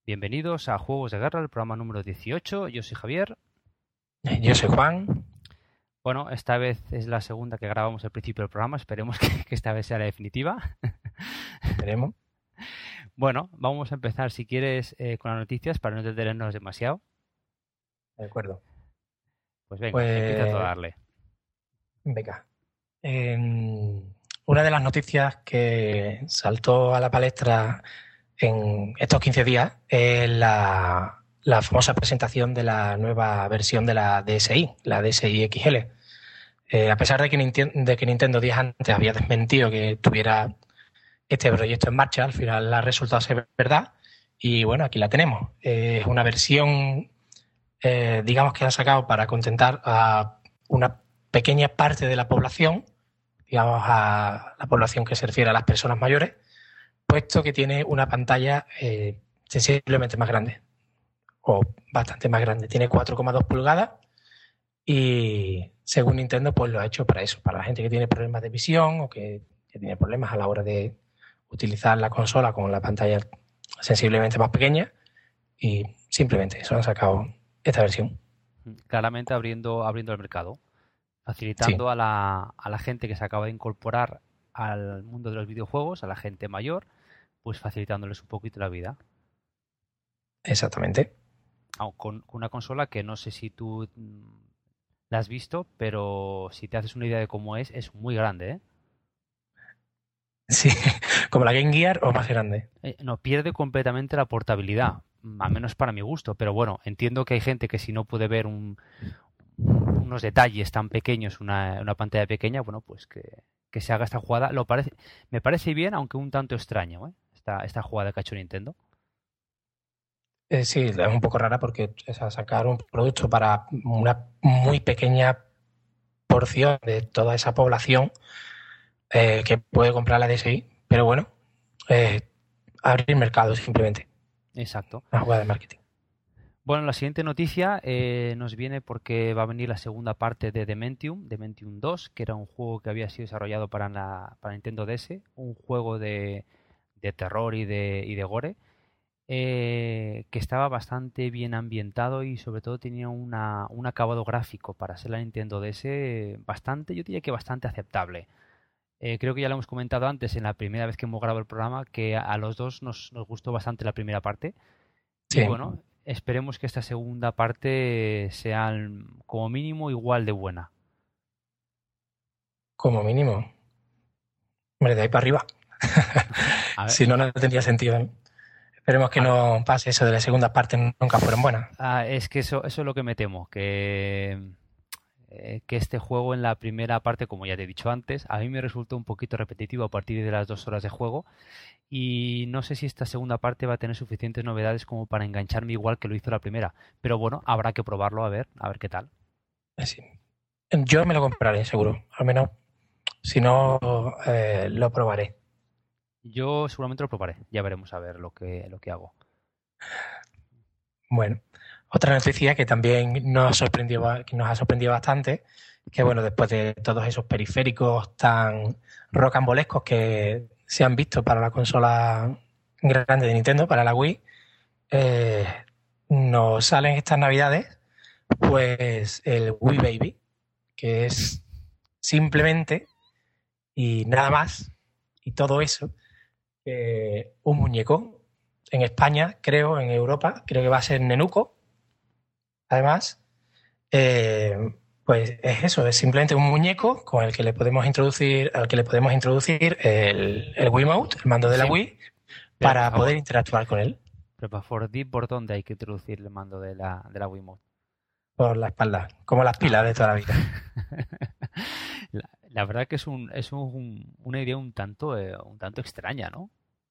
Bienvenidos a Juegos de Guerra, el programa número 18. Yo soy Javier. Yo soy Juan. Bueno, esta vez es la segunda que grabamos al principio del programa. Esperemos que esta vez sea la definitiva. Esperemos. Bueno, vamos a empezar, si quieres, con las noticias para no detenernos demasiado. De acuerdo. Pues venga, empieza a darle. Venga. Una de las noticias que saltó a la palestra en estos 15 días es la famosa presentación de la nueva versión de la DSi, la DSi XL. A pesar de que Nintendo días antes había desmentido que tuviera este proyecto en marcha, al final ha resultado ser verdad y bueno, aquí la tenemos. Es una versión, digamos que la han sacado para contentar a una pequeña parte de la población, digamos a la población que se refiere a las personas mayores, puesto que tiene una pantalla sensiblemente más grande, o bastante más grande. Tiene 4,2 pulgadas y según Nintendo pues lo ha hecho para eso, para la gente que tiene problemas de visión o que tiene problemas a la hora de utilizar la consola con la pantalla sensiblemente más pequeña, y simplemente eso han sacado esta versión. Claramente abriendo el mercado, facilitando Sí. a la gente que se acaba de incorporar al mundo de los videojuegos, a la gente mayor, pues facilitándoles un poquito la vida. Exactamente. Con una consola que no sé si tú la has visto, pero si te haces una idea de cómo es muy grande, ¿eh? Sí, como la Game Gear o más grande. No, pierde completamente la portabilidad, al menos para mi gusto, pero bueno, entiendo que hay gente que si no puede ver unos detalles tan pequeños, una pantalla pequeña, bueno, pues que se haga esta jugada. Me parece bien, aunque un tanto extraño, ¿eh? Esta jugada que ha hecho Nintendo. Sí, es un poco rara porque sacar un producto para una muy pequeña porción de toda esa población que puede comprar la DSi, pero bueno, abrir mercado simplemente. Exacto. Una jugada de marketing. Bueno, la siguiente noticia nos viene porque va a venir la segunda parte de Dementium 2, que era un juego que había sido desarrollado para Nintendo DS, un juego de terror y de gore, que estaba bastante bien ambientado y sobre todo tenía un acabado gráfico para ser la Nintendo DS bastante, yo diría que bastante aceptable. Creo que ya lo hemos comentado antes en la primera vez que hemos grabado el programa, que a los dos nos gustó bastante la primera parte. Y Sí. bueno, esperemos que esta segunda parte sea como mínimo igual de buena. Como mínimo. Hombre, de ahí para arriba. Si no, no tendría sentido, ¿eh? Esperemos que no pase eso de las segundas partes nunca fueron buenas. Es que eso es lo que me temo, que este juego en la primera parte, como ya te he dicho antes, a mí me resultó un poquito repetitivo a partir de las 2 horas de juego y no sé si esta segunda parte va a tener suficientes novedades como para engancharme igual que lo hizo la primera, pero bueno, habrá que probarlo a ver qué tal. Sí. Yo me lo compraré, seguro. Al menos, si no, lo probaré. Yo seguramente lo probaré, ya veremos a ver lo que hago. Bueno, otra noticia que también nos ha sorprendido bastante, que bueno, después de todos esos periféricos tan rocambolescos que se han visto para la consola grande de Nintendo, para la Wii, nos salen estas navidades pues el Wii Baby, que es simplemente y nada más, y todo eso, un muñeco. En España, creo, en Europa, creo que va a ser Nenuco. Además, pues es eso, es simplemente un muñeco con el que le podemos introducir, el Wiimote, el mando de la Wii, para poder interactuar con él. Pero ¿por dónde hay que introducir el mando de la Wiimote? Por la espalda, como las pilas de toda la vida. La verdad que es una idea un tanto extraña, ¿no?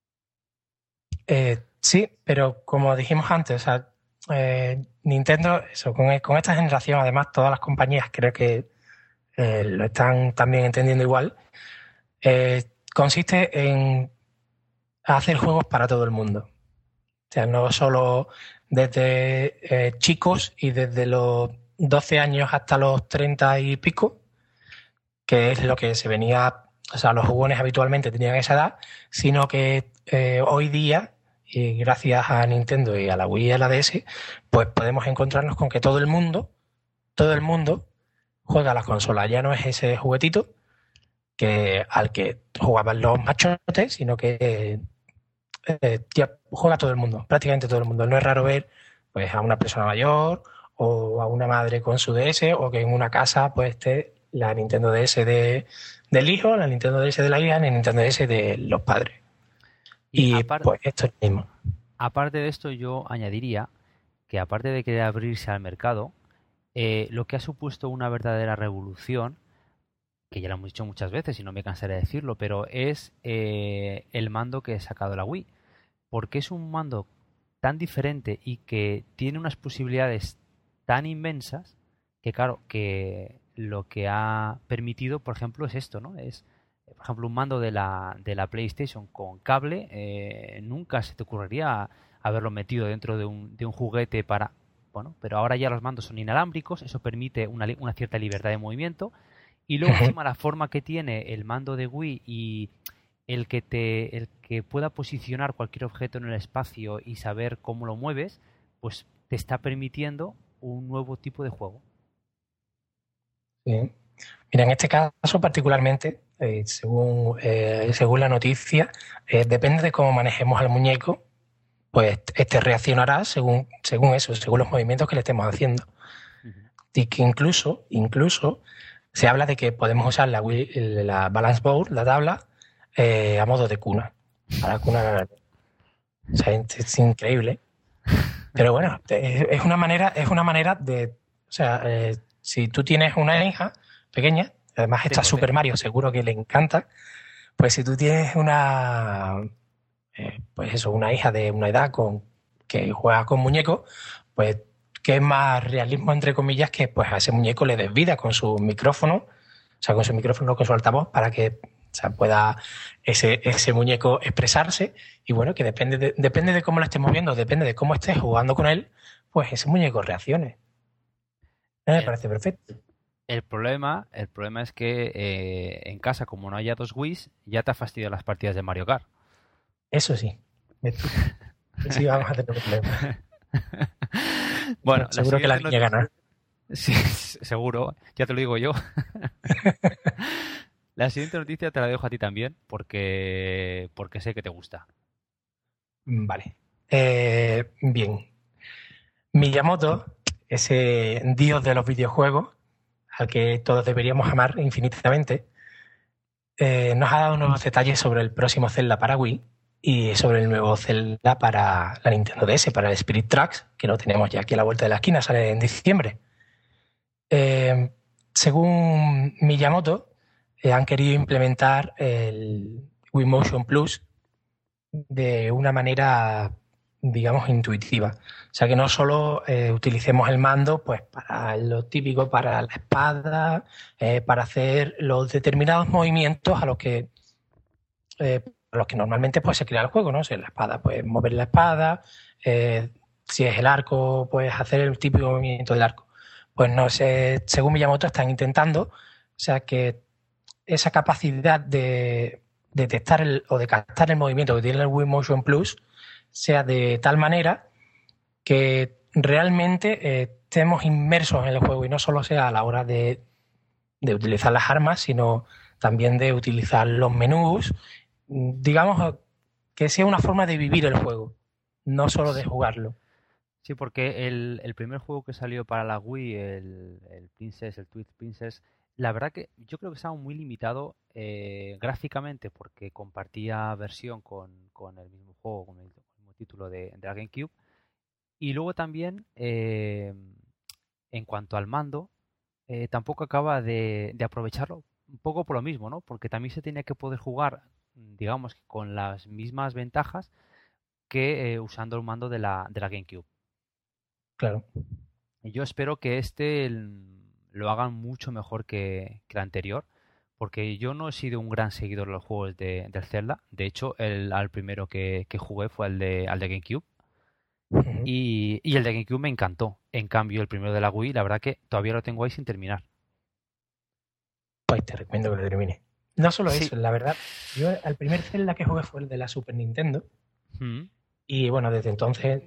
Sí, pero como dijimos antes, o sea, Nintendo, eso, con esta generación, además, todas las compañías creo que lo están también entendiendo igual. Consiste en hacer juegos para todo el mundo. O sea, no solo desde chicos y desde los 12 años hasta los 30 y pico, que es lo que se venía, o sea, los jugones habitualmente tenían esa edad, sino que hoy día y gracias a Nintendo y a la Wii y a la DS, pues podemos encontrarnos con que todo el mundo juega a las consolas. Ya no es ese juguetito al que jugaban los machotes, sino que ya juega todo el mundo, prácticamente todo el mundo. No es raro ver pues a una persona mayor o a una madre con su DS, o que en una casa pues esté la Nintendo DS del hijo, la Nintendo DS de la hija, la Nintendo DS de los padres. Y pues esto es lo mismo. Aparte de esto, yo añadiría que aparte de querer abrirse al mercado, lo que ha supuesto una verdadera revolución, que ya lo hemos dicho muchas veces y no me cansaré de decirlo, pero es el mando que ha sacado la Wii. Porque es un mando tan diferente y que tiene unas posibilidades tan inmensas que, claro, que lo que ha permitido, por ejemplo, es esto, ¿no? Es, por ejemplo, un mando de la PlayStation con cable, nunca se te ocurriría haberlo metido dentro de un juguete para... Bueno, pero ahora ya los mandos son inalámbricos, eso permite una cierta libertad de movimiento, y luego encima la forma que tiene el mando de Wii y el que pueda posicionar cualquier objeto en el espacio y saber cómo lo mueves, pues te está permitiendo un nuevo tipo de juego. Sí. Mira, en este caso particularmente, según la noticia, depende de cómo manejemos al muñeco, pues este reaccionará según eso, según los movimientos que le estemos haciendo. Y que incluso se habla de que podemos usar la balance board, la tabla, a modo de cuna, para cunar. O sea, es increíble. Pero bueno, es una manera de... O sea, si tú tienes una hija pequeña, además está Super Mario, seguro que le encanta, pues si tú tienes una hija de una edad que juega con muñecos, pues qué más realismo, entre comillas, que pues a ese muñeco le des vida con su micrófono, o sea, con su altavoz, para que pueda ese muñeco expresarse. Y bueno, que depende de cómo lo estemos viendo, depende de cómo estés jugando con él, pues ese muñeco reaccione. Me parece perfecto. El problema es que en casa, como no haya dos Wii's, ya te ha fastidiado las partidas de Mario Kart. Eso sí. Sí, vamos a tener un problema. Bueno, seguro que la niña gana. Sí, seguro, ya te lo digo yo. La siguiente noticia te la dejo a ti también, porque sé que te gusta. Vale. Bien. Miyamoto, ese dios de los videojuegos, al que todos deberíamos amar infinitamente, nos ha dado nuevos detalles sobre el próximo Zelda para Wii y sobre el nuevo Zelda para la Nintendo DS, para el Spirit Tracks, que lo tenemos ya aquí a la vuelta de la esquina, sale en diciembre. Según Miyamoto, han querido implementar el Wii Motion Plus de una manera, digamos, intuitiva. O sea, que no solo utilicemos el mando pues para lo típico, para la espada, para hacer los determinados movimientos a los que normalmente pues se crea el juego, ¿no? Si es la espada, pues mover la espada, si es el arco, pues hacer el típico movimiento del arco. Pues no sé, según Miyamoto están intentando, o sea, que esa capacidad de detectar o de captar el movimiento que tiene el Wii Motion Plus sea de tal manera que realmente estemos inmersos en el juego y no solo sea a la hora de utilizar las armas, sino también de utilizar los menús, digamos que sea una forma de vivir el juego, no solo de jugarlo. Sí, porque el primer juego que salió para la Wii, el Twilight Princess, la verdad que yo creo que estaba muy limitado gráficamente, porque compartía versión con el mismo juego, con el mismo título de la GameCube. Y luego también, en cuanto al mando, tampoco acaba de aprovecharlo, un poco por lo mismo, ¿no? Porque también se tenía que poder jugar, digamos, con las mismas ventajas que usando el mando de la GameCube. Claro. Y yo espero que lo hagan mucho mejor que el anterior, porque yo no he sido un gran seguidor de los juegos del Zelda. De hecho, al primero que jugué fue al de GameCube. Uh-huh. Y el de GameCube me encantó. En cambio, el primero de la Wii, la verdad que todavía lo tengo ahí sin terminar. Pues te recomiendo que lo termine. No solo eso, la verdad, yo el primer Zelda que jugué fue el de la Super Nintendo. Y bueno, desde entonces,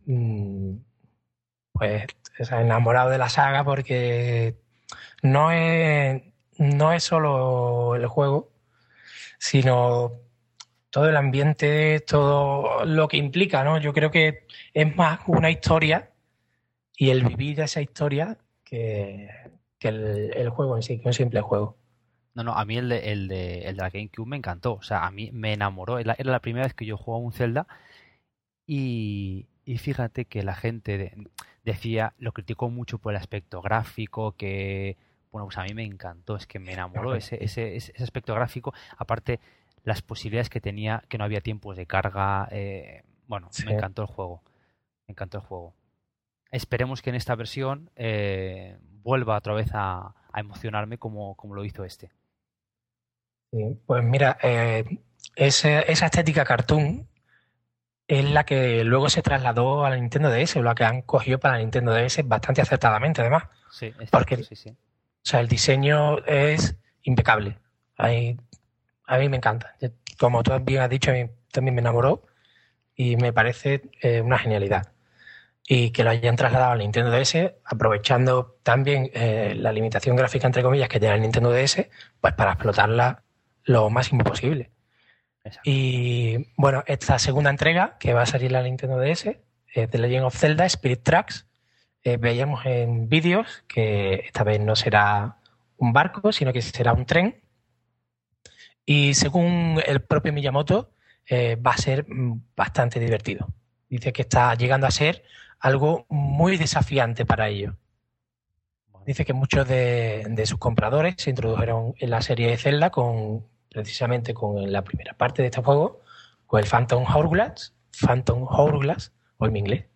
pues se ha enamorado de la saga porque no es, no es solo el juego, sino todo el ambiente, todo lo que implica, ¿no? Yo creo que es más una historia y el vivir esa historia que el juego en sí, que un simple juego. No, no, a mí el de la GameCube me encantó. O sea, a mí me enamoró. Era la primera vez que yo jugaba un Zelda y fíjate que la gente decía, lo criticó mucho por el aspecto gráfico, que, bueno, pues a mí me encantó, es que me enamoró ese aspecto gráfico. Aparte, las posibilidades que tenía, que no había tiempos de carga. Bueno, Sí, me encantó el juego. Me encantó el juego. Esperemos que en esta versión vuelva otra vez a emocionarme como lo hizo este. sí. Pues mira, esa estética cartoon es la que luego se trasladó a la Nintendo DS, o la que han cogido para la Nintendo DS bastante acertadamente, además, Sí, es porque cierto, sí, o sí. sea, el diseño es impecable. Ahí- a mí me encanta. Como tú bien has dicho, a mí también me enamoró y me parece una genialidad. Y que lo hayan trasladado al Nintendo DS, aprovechando también la limitación gráfica, entre comillas, que tiene el Nintendo DS, pues para explotarla lo máximo posible. Exacto. Y bueno, esta segunda entrega que va a salir en la Nintendo DS, The Legend of Zelda Spirit Tracks, veíamos en vídeos que esta vez no será un barco, sino que será un tren. Y según el propio Miyamoto, va a ser bastante divertido. Dice que está llegando a ser algo muy desafiante para ellos. Bueno, Dice que muchos de sus compradores se introdujeron en la serie de Zelda precisamente con la primera parte de este juego, con el Phantom Hourglass, o en mi inglés.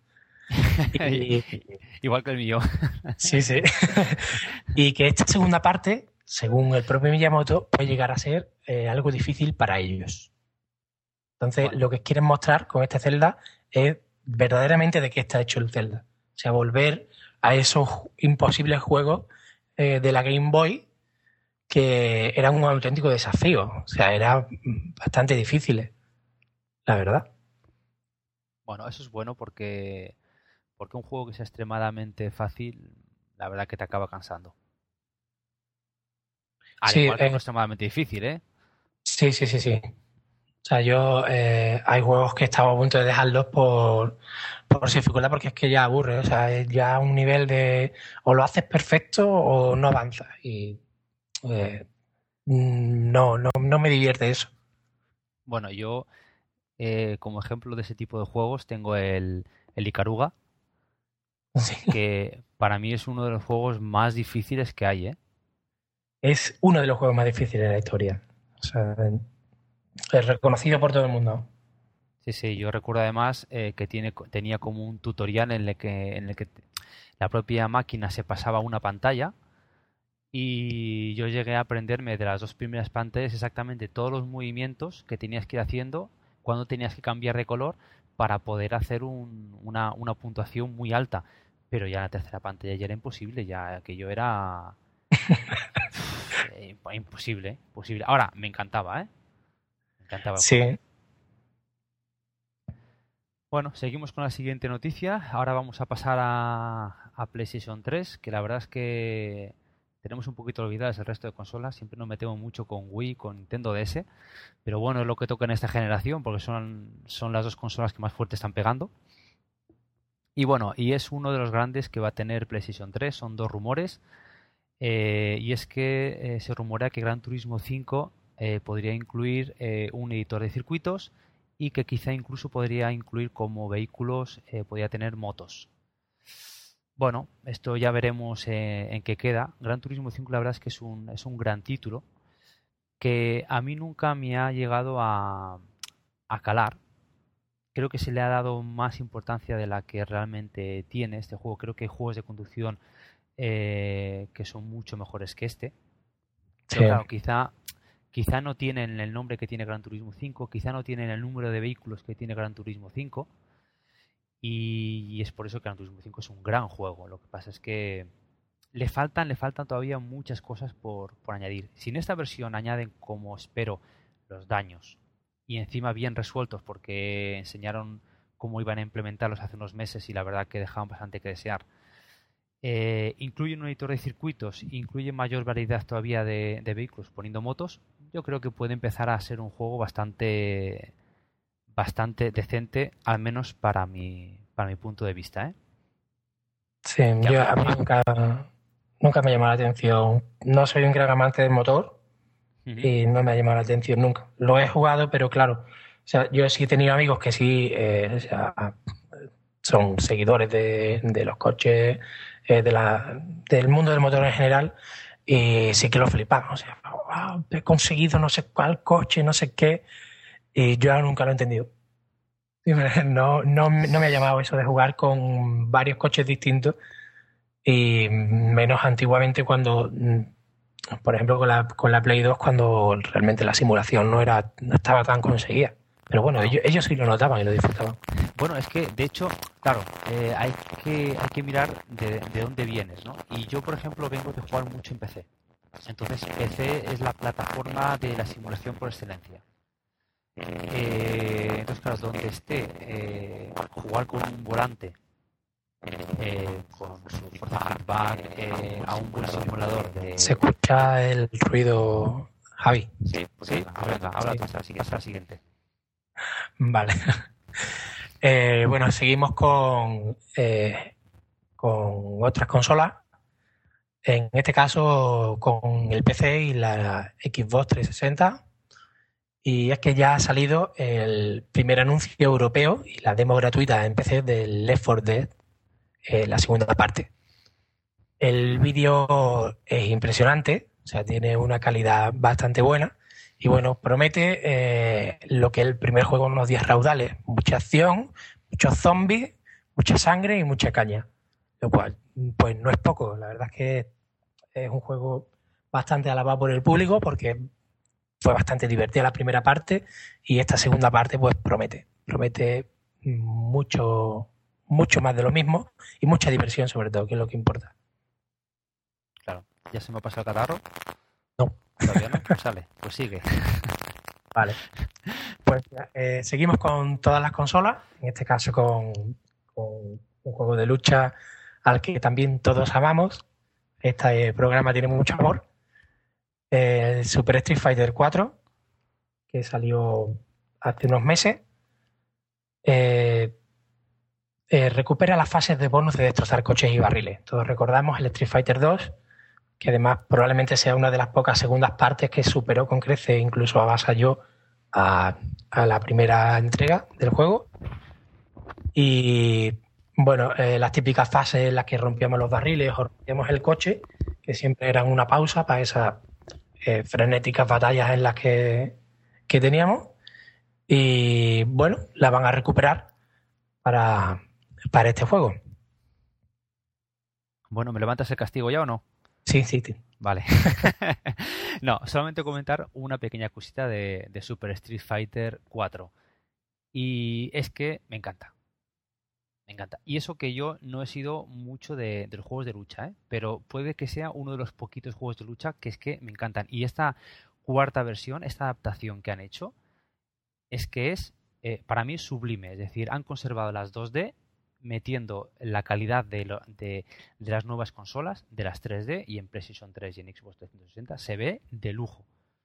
Y, igual que el mío. sí, sí. Y que esta segunda parte, según el propio Miyamoto, puede llegar a ser algo difícil para ellos. Entonces, Bueno, lo que quieren mostrar con este Zelda es verdaderamente de qué está hecho el Zelda. O sea, volver a esos imposibles juegos de la Game Boy que eran un auténtico desafío. O sea, eran bastante difíciles, la verdad. bueno, eso es bueno porque un juego que sea extremadamente fácil, la verdad que te acaba cansando. Al Sí, igual que uno extremadamente difícil, ¿eh? sí, sí, sí, sí. O sea, yo hay juegos que estaba a punto de dejarlos por su dificultad porque es que ya aburre. O sea, es ya un nivel de o lo haces perfecto o no avanzas. Y eh, no me divierte eso. Bueno, yo como ejemplo de ese tipo de juegos tengo el Ikaruga, Sí. que para mí es uno de los juegos más difíciles que hay, ¿eh? Es uno de los juegos más difíciles de la historia. O sea, es reconocido por todo el mundo. Sí, sí, yo recuerdo además que tenía como un tutorial en el que la propia máquina se pasaba una pantalla y yo llegué a aprenderme de las dos primeras pantallas exactamente todos los movimientos que tenías que ir haciendo, cuando tenías que cambiar de color para poder hacer una puntuación muy alta. Pero ya en la tercera pantalla ya era imposible, ya que yo era imposible, imposible. Ahora, me encantaba, ¿eh? Me encantaba el juego. Sí, Bueno, seguimos con la siguiente noticia. Ahora vamos a pasar a PlayStation 3, que la verdad es que tenemos un poquito olvidadas el resto de consolas. Siempre nos metemos mucho con Wii, con Nintendo DS, pero bueno, es lo que toca en esta generación, porque son las dos consolas que más fuerte están pegando. Y bueno, y es uno de los grandes que va a tener PlayStation 3. Son dos rumores. Y es que se rumorea que Gran Turismo 5 podría incluir un editor de circuitos y que quizá incluso podría incluir como vehículos, podría tener motos. Bueno, esto ya veremos en qué queda. Gran Turismo 5 la verdad es que es un gran título que a mí nunca me ha llegado a calar. Creo que se le ha dado más importancia de la que realmente tiene este juego. Creo que hay juegos de conducción que son mucho mejores que este. Pero sí. claro, quizá no tienen el nombre que tiene Gran Turismo 5, quizá no tienen el número de vehículos que tiene Gran Turismo 5, y es por eso que Gran Turismo 5 es un gran juego. Lo que pasa es que le faltan todavía muchas cosas por añadir. Si en esta versión añaden, como espero, los daños y encima bien resueltos porque enseñaron cómo iban a implementarlos hace unos meses y la verdad que dejaban bastante que desear. Incluye un editor de circuitos, incluye mayor variedad todavía de vehículos poniendo motos. Yo creo que puede empezar a ser un juego bastante decente, al menos para mi punto de vista, ¿eh? Sí, a mí nunca me ha llamado la atención. No soy un gran amante del motor y no me ha llamado la atención nunca. Lo he jugado, pero claro, o sea, yo sí he tenido amigos que sí o sea, son seguidores de los coches, del mundo del motor en general, y sí que lo flipan. O sea, wow, he conseguido no sé cuál coche, no sé qué, y yo nunca lo he entendido. No me ha llamado eso de jugar con varios coches distintos, y menos antiguamente cuando, por ejemplo, con la Play 2, cuando realmente la simulación no estaba tan conseguida. Pero bueno, ellos sí lo notaban y lo disfrutaban. Bueno, es que, de hecho, claro, hay que mirar de dónde vienes, ¿no? Y yo, por ejemplo, vengo de jugar mucho en PC. Entonces, PC es la plataforma de la simulación por excelencia. Entonces, claro, donde esté jugar con un volante, con su fuerza feedback, a un buen simulador de... Se escucha el ruido, Javi. Sí, habla tú, hasta la siguiente. Vale. Bueno, seguimos con otras consolas. En este caso, con el PC y la Xbox 360. Y es que ya ha salido el primer anuncio europeo y la demo gratuita en PC del Left 4 Dead, la segunda parte. El vídeo es impresionante, o sea, tiene una calidad bastante buena. Y bueno, promete lo que el primer juego en unos días raudales. Mucha acción, muchos zombies, mucha sangre y mucha caña. Lo cual, pues no es poco. La verdad es que es un juego bastante alabado por el público porque fue bastante divertida la primera parte y esta segunda parte pues promete mucho más de lo mismo y mucha diversión sobre todo, que es lo que importa. Claro, ¿ya se me ha pasado el catarro? No. Todavía no, pues sale, pues sigue. Vale. Pues seguimos con todas las consolas, en este caso con un juego de lucha al que también todos amamos. Este programa tiene mucho amor. El Super Street Fighter 4, que salió hace unos meses, recupera las fases de bonus de destrozar coches y barriles. Todos recordamos el Street Fighter 2, que además probablemente sea una de las pocas segundas partes que superó con creces, incluso avasalló a la primera entrega del juego. Y bueno, las típicas fases en las que rompíamos los barriles o rompíamos el coche, que siempre eran una pausa para esas frenéticas batallas en las que teníamos. Y bueno, la van a recuperar para este juego. Bueno, ¿me levantas el castigo ya o no? Sí. Vale. No, solamente comentar una pequeña cosita de Super Street Fighter 4. Y es que me encanta. Me encanta. Y eso que yo no he sido mucho de los juegos de lucha, ¿eh? Pero puede que sea uno de los poquitos juegos de lucha que es que me encantan. Y esta cuarta versión, esta adaptación que han hecho, es que es, para mí, sublime. Es decir, han conservado las 2D, metiendo la calidad de las nuevas consolas, de las 3D, y en PlayStation 3 y en Xbox 360 se ve de lujo.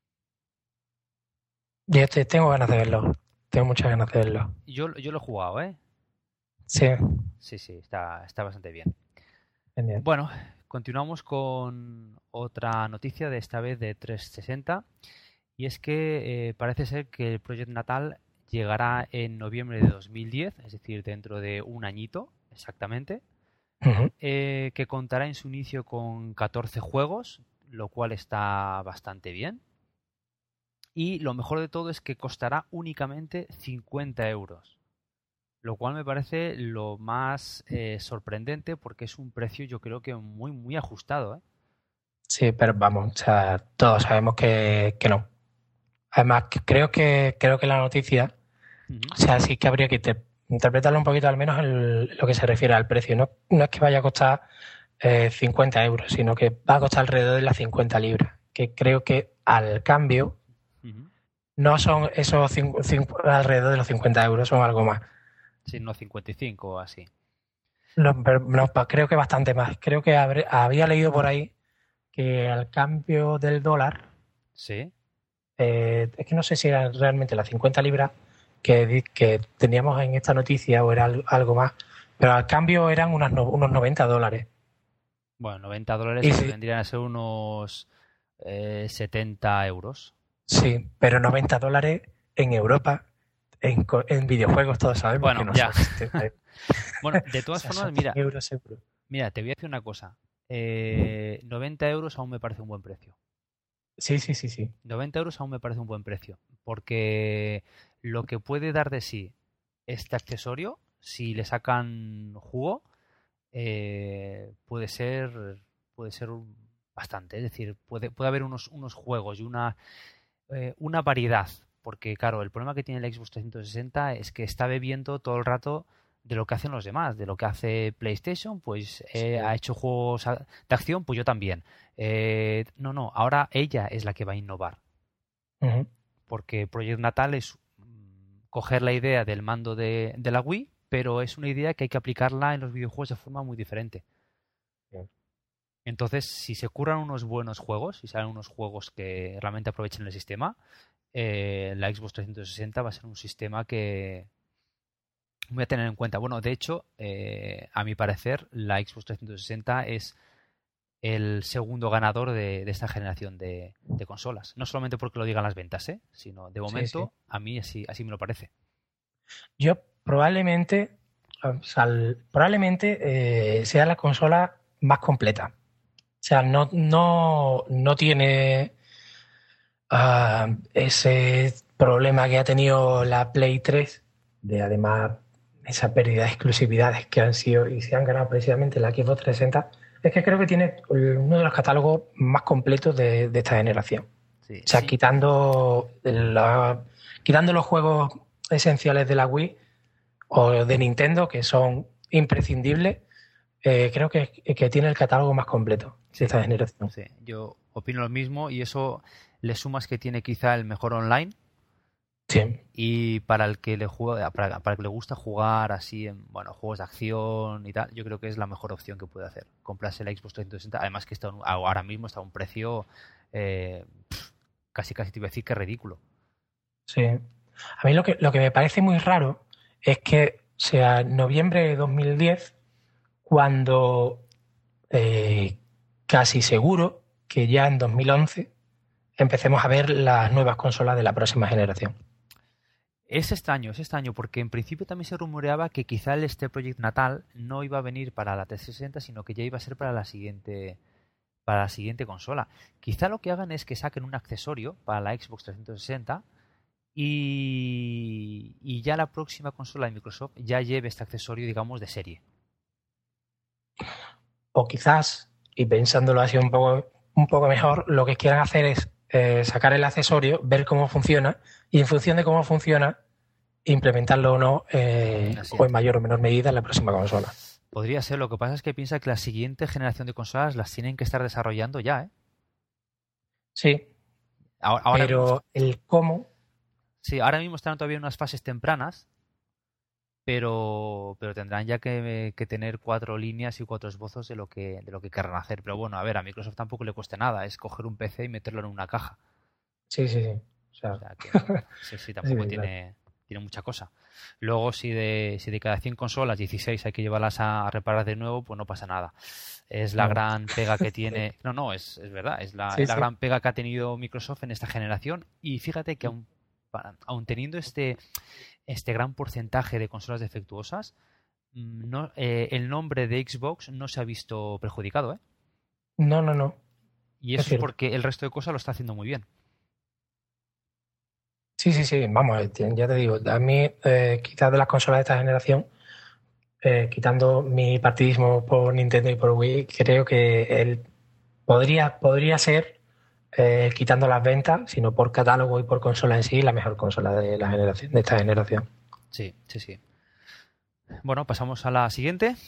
Yo tengo ganas de verlo. Tengo muchas ganas de verlo. Yo lo he jugado, ¿eh? Sí. Sí, está bastante bien. Genial. Bueno, continuamos con otra noticia, de esta vez de 360, y es que parece ser que el Project Natal llegará en noviembre de 2010, es decir, dentro de un añito exactamente, que contará en su inicio con 14 juegos, lo cual está bastante bien. Y lo mejor de todo es que costará únicamente 50 euros, lo cual me parece lo más sorprendente, porque es un precio, yo creo que muy, muy ajustado, ¿eh? Sí, pero vamos, o sea, todos sabemos que no. Además, creo que la noticia, o sea, sí que habría que interpretarlo un poquito, al menos en lo que se refiere al precio. No es que vaya a costar 50 euros, sino que va a costar alrededor de las 50 libras, que creo que al cambio no son esos alrededor de los 50 euros, son algo más. Sí, no 55 o así. Creo que bastante más. Creo que había leído por ahí que al cambio del dólar, Sí. es que no sé si eran realmente las 50 libras que teníamos en esta noticia o era algo más, pero al cambio eran unos $90. Bueno, 90 dólares Y que sí, vendrían a ser unos 70 euros. sí, pero $90 en Europa, en videojuegos todos sabemos que Bueno, no ya. son 70 euros. Bueno, de O todas sea, formas, son 100 euros seguro. mira, te voy a decir una cosa. 90 euros aún me parece un buen precio. Sí, sí, sí, sí. 90 euros aún me parece un buen precio. Porque lo que puede dar de sí este accesorio, si le sacan jugo, puede ser bastante. Es decir, puede haber unos juegos y una variedad. Porque, claro, el problema que tiene el Xbox 360 es que está bebiendo todo el rato de lo que hacen los demás, de lo que hace PlayStation, pues Sí. ha hecho juegos de acción, pues yo también. No, ahora ella es la que va a innovar, Ujú. porque Project Natal es coger la idea del mando de la Wii, pero es una idea que hay que aplicarla en los videojuegos de forma muy diferente. Bien. Entonces, si se curran unos buenos juegos, si salen unos juegos que realmente aprovechen el sistema, la Xbox 360 va a ser un sistema que voy a tener en cuenta. Bueno, de hecho, a mi parecer, la Xbox 360 es el segundo ganador de esta generación de consolas. No solamente porque lo digan las ventas, sino de Sí, sí. momento a mí así me lo parece. Yo probablemente, o sea, sea la consola más completa. O sea, no tiene ese problema que ha tenido la Play 3, de además esa pérdida de exclusividades que han sido y se han ganado precisamente la Xbox 360. Es que creo que tiene uno de los catálogos más completos de esta generación. Sí, O sea, sí, quitando los juegos esenciales de la Wii o de Nintendo, que son imprescindibles, creo que tiene el catálogo más completo de sí, esta generación. sí. Yo opino lo mismo y eso le sumas que tiene quizá el mejor online Sí, y para el que le juega, para el que le gusta jugar así en juegos de acción y tal, yo creo que es la mejor opción que puede hacer. Comprarse la Xbox 360, además que ahora mismo está a un precio casi te iba a decir que ridículo. sí. A mí lo que me parece muy raro es que sea en noviembre de 2010 cuando casi seguro que ya en 2011 empecemos a ver las nuevas consolas de la próxima generación. Es extraño, porque en principio también se rumoreaba que quizá este Project Natal no iba a venir para la 360, sino que ya iba a ser para la siguiente consola. Quizá lo que hagan es que saquen un accesorio para la Xbox 360 y ya la próxima consola de Microsoft ya lleve este accesorio, digamos, de serie. O quizás, y pensándolo así un poco mejor, lo que quieran hacer es sacar el accesorio, ver cómo funciona y en función de cómo funciona, implementarlo o no, En la o en siguiente. mayor o menor medida en la próxima consola. Podría ser, lo que pasa es que piensa que la siguiente generación de consolas las tienen que estar desarrollando ya, ¿eh? Sí, Ahora mismo, pero el cómo, sí, ahora mismo están todavía en unas fases tempranas, pero tendrán ya que tener 4 líneas y 4 esbozos de lo que querrán hacer. Pero bueno, a ver, a Microsoft tampoco le cuesta nada, es coger un PC y meterlo en una caja. sí, sí, sí. O O sea, sea que sí, sí, tampoco claro. tiene mucha cosa. Luego, si de cada 100 consolas, 16 hay que llevarlas a reparar de nuevo, pues no pasa nada. Es la No. gran pega que tiene. No, es verdad, es la, Sí, es la sí. gran pega que ha tenido Microsoft en esta generación. Y fíjate que aun teniendo este gran porcentaje de consolas defectuosas, no, el nombre de Xbox no se ha visto perjudicado, ¿eh? No, no, no. Y Es eso es cierto. porque el resto de cosas lo está haciendo muy bien. Sí, sí, sí. Vamos, ya te digo, a mí, quizás de las consolas de esta generación, quitando mi partidismo por Nintendo y por Wii, creo que él podría ser, quitando las ventas, sino por catálogo y por consola en sí, la mejor consola de esta generación. Sí, sí, sí. Bueno, pasamos a la siguiente.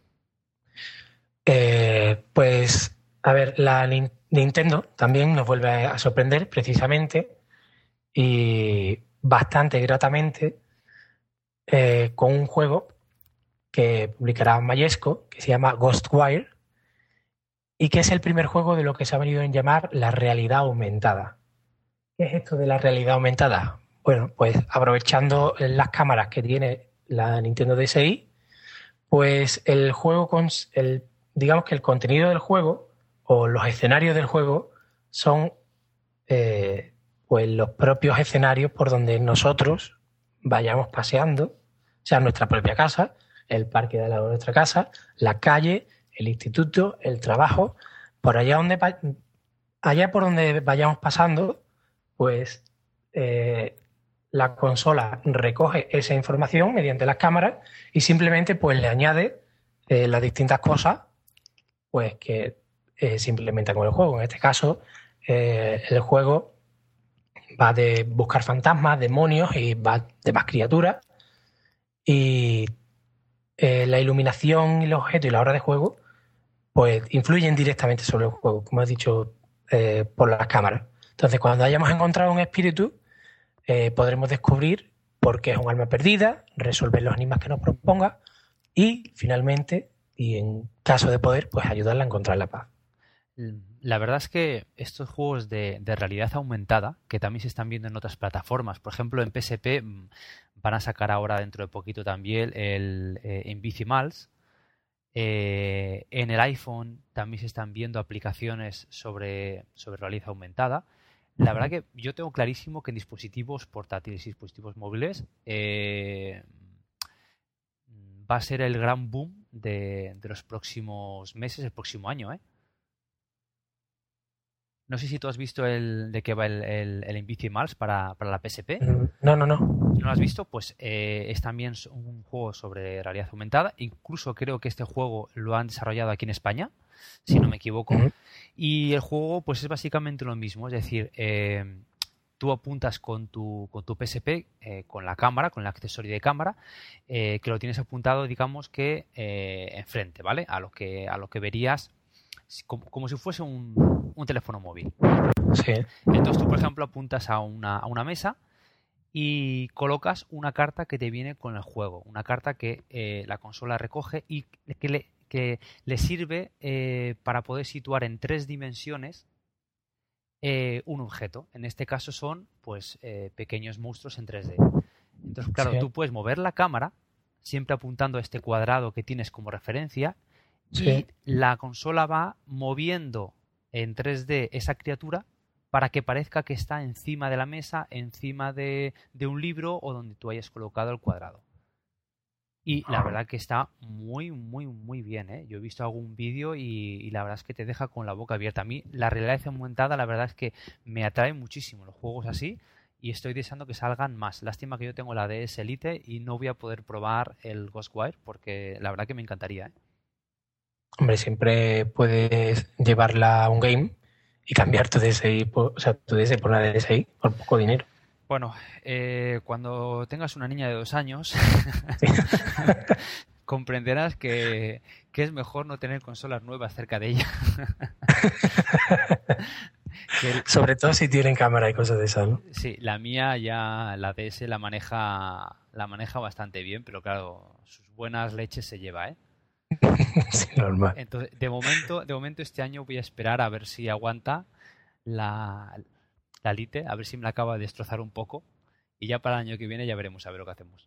Pues, a ver, Nintendo también nos vuelve a sorprender precisamente y bastante gratamente, con un juego que publicará Mayesco, que se llama Ghostwire, y que es el primer juego de lo que se ha venido a llamar la realidad aumentada. ¿Qué es esto de la realidad aumentada? Bueno, pues aprovechando las cámaras que tiene la Nintendo DSi, pues el juego, digamos que el contenido del juego o los escenarios del juego son pues los propios escenarios por donde nosotros vayamos paseando, o sea, nuestra propia casa, el parque de al lado de nuestra casa, la calle, el instituto, el trabajo, por allá por donde vayamos pasando, pues la consola recoge esa información mediante las cámaras y simplemente pues le añade las distintas cosas pues que se implementan con el juego. En este caso, el juego va de buscar fantasmas, demonios y va de más criaturas. Y la iluminación y los objetos y la hora de juego pues influyen directamente sobre el juego, como has dicho, por las cámaras. Entonces, cuando hayamos encontrado un espíritu, podremos descubrir por qué es un alma perdida, resolver los enigmas que nos proponga y, finalmente, y en caso de poder, pues ayudarla a encontrar la paz. La verdad es que estos juegos de realidad aumentada, que también se están viendo en otras plataformas, por ejemplo en PSP van a sacar ahora dentro de poquito también el Invisimals. En el iPhone también se están viendo aplicaciones sobre realidad aumentada. La verdad que yo tengo clarísimo que en dispositivos portátiles y dispositivos móviles va a ser el gran boom de los próximos meses, el próximo año, ¿eh? No sé si tú has visto de qué va el Invisimals para la PSP. No. ¿No lo has visto? Pues es también un juego sobre realidad aumentada. Incluso creo que este juego lo han desarrollado aquí en España, si no me equivoco. Y el juego pues es básicamente lo mismo. Es decir, tú apuntas con tu PSP, con la cámara, con el accesorio de cámara, que lo tienes apuntado, digamos que enfrente, ¿vale? A lo que verías como si fuese un teléfono móvil. Sí. Entonces tú, por ejemplo, apuntas a una mesa y colocas una carta que te viene con el juego, una carta que la consola recoge y que le sirve para poder situar en 3 dimensiones un objeto. En este caso son pues pequeños monstruos en 3D. Entonces, claro, tú puedes mover la cámara siempre apuntando a este cuadrado que tienes como referencia y la consola va moviendo en 3D esa criatura para que parezca que está encima de la mesa, encima de un libro o donde tú hayas colocado el cuadrado. Y la verdad que está muy, muy, muy bien, ¿eh? Yo he visto algún vídeo y la verdad es que te deja con la boca abierta. A mí la realidad aumentada, la verdad es que me atrae muchísimo los juegos así y estoy deseando que salgan más. Lástima que yo tengo la DS Elite y no voy a poder probar el Ghostwire porque la verdad que me encantaría, ¿eh? Hombre, siempre puedes llevarla a un game y cambiar tu DSi, tu DS por una DSi por poco dinero. Bueno, cuando tengas una niña de 2 años comprenderás que es mejor no tener consolas nuevas cerca de ella. Sobre todo si tienen cámara y cosas de esas, ¿no? Sí, la mía ya, la DS la maneja bastante bien, pero claro, sus buenas leches se lleva, ¿eh? Sí, normal. Entonces, de momento este año voy a esperar a ver si aguanta la Lite, a ver si me la acaba de destrozar un poco y ya para el año que viene ya veremos a ver lo que hacemos.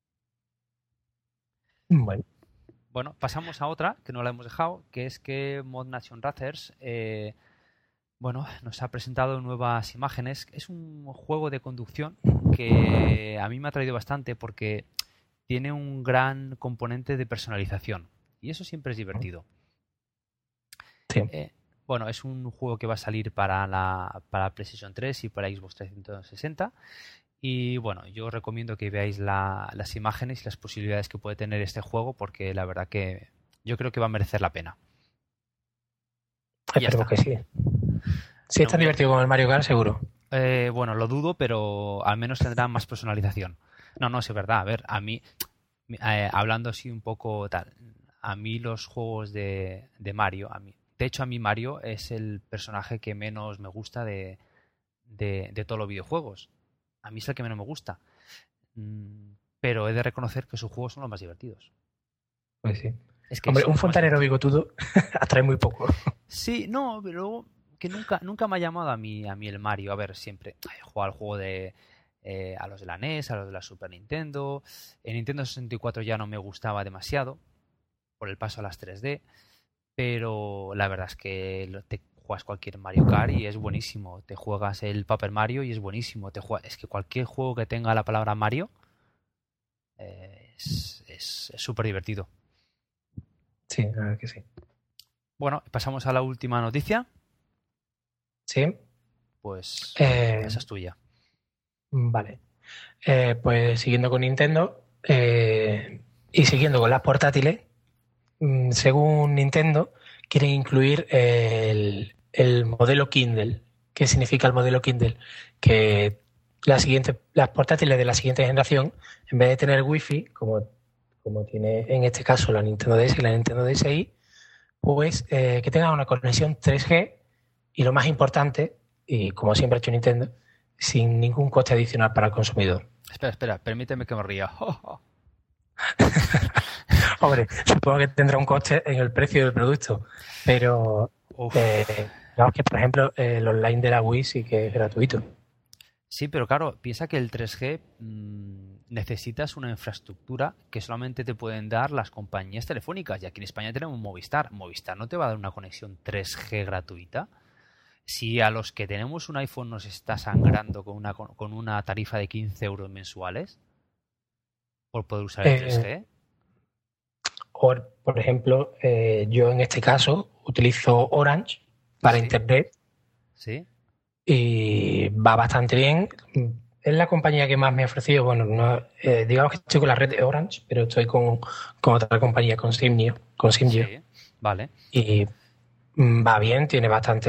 Bueno, pasamos a otra que no la hemos dejado, que es que Mod Nation Racers nos ha presentado nuevas imágenes. Es un juego de conducción que a mí me ha traído bastante porque tiene un gran componente de personalización y eso siempre es divertido. Sí. Es un juego que va a salir para PlayStation 3 y para Xbox 360 y bueno, yo os recomiendo que veáis las imágenes y las posibilidades que puede tener este juego porque la verdad que yo creo que va a merecer la pena. Espero que sí. Si es tan divertido como el Mario Kart, seguro. Lo dudo, pero al menos tendrá más personalización. No, es verdad. A ver, a mí, hablando así un poco tal, a mí los juegos de Mario, de hecho a mí Mario es el personaje que menos me gusta de todos los videojuegos. A mí es el que menos me gusta. pero he de reconocer que sus juegos son los más divertidos. Pues sí. Es que hombre, un fontanero bigotudo atrae muy poco. Sí, no, pero que nunca me ha llamado a mí el Mario. A ver, siempre he jugado al juego de a los de la NES, a los de la Super Nintendo. En Nintendo 64 ya no me gustaba demasiado por el paso a las 3D, pero la verdad es que te juegas cualquier Mario Kart y es buenísimo. Te juegas el Paper Mario y es buenísimo. Es que cualquier juego que tenga la palabra Mario es súper divertido. Sí, la verdad que sí. Bueno, pasamos a la última noticia. Sí. Pues esa es tuya. Vale. Pues siguiendo con Nintendo y siguiendo con las portátiles, según Nintendo, quieren incluir el modelo Kindle. ¿Qué significa el modelo Kindle? Que las portátiles de la siguiente generación, en vez de tener Wi-Fi, como tiene en este caso la Nintendo DS y la Nintendo DSi, pues que tengan una conexión 3G y lo más importante, y como siempre ha hecho Nintendo, sin ningún coste adicional para el consumidor. Espera, permíteme que me ría. Hombre, supongo que tendrá un coste en el precio del producto, pero digamos que, por ejemplo, el online de la Wii sí que es gratuito. Sí, pero claro, piensa que el 3G necesitas una infraestructura que solamente te pueden dar las compañías telefónicas. Y aquí en España tenemos Movistar. Movistar no te va a dar una conexión 3G gratuita. Si a los que tenemos un iPhone nos está sangrando con una tarifa de 15 euros mensuales por poder usar el 3G. Por ejemplo, yo en este caso utilizo Orange para Internet. Sí. Y va bastante bien. Es la compañía que más me ha ofrecido. Bueno, no, digamos que estoy con la red de Orange, pero estoy con otra compañía, con Simyo. Sí, vale. Y va bien, tiene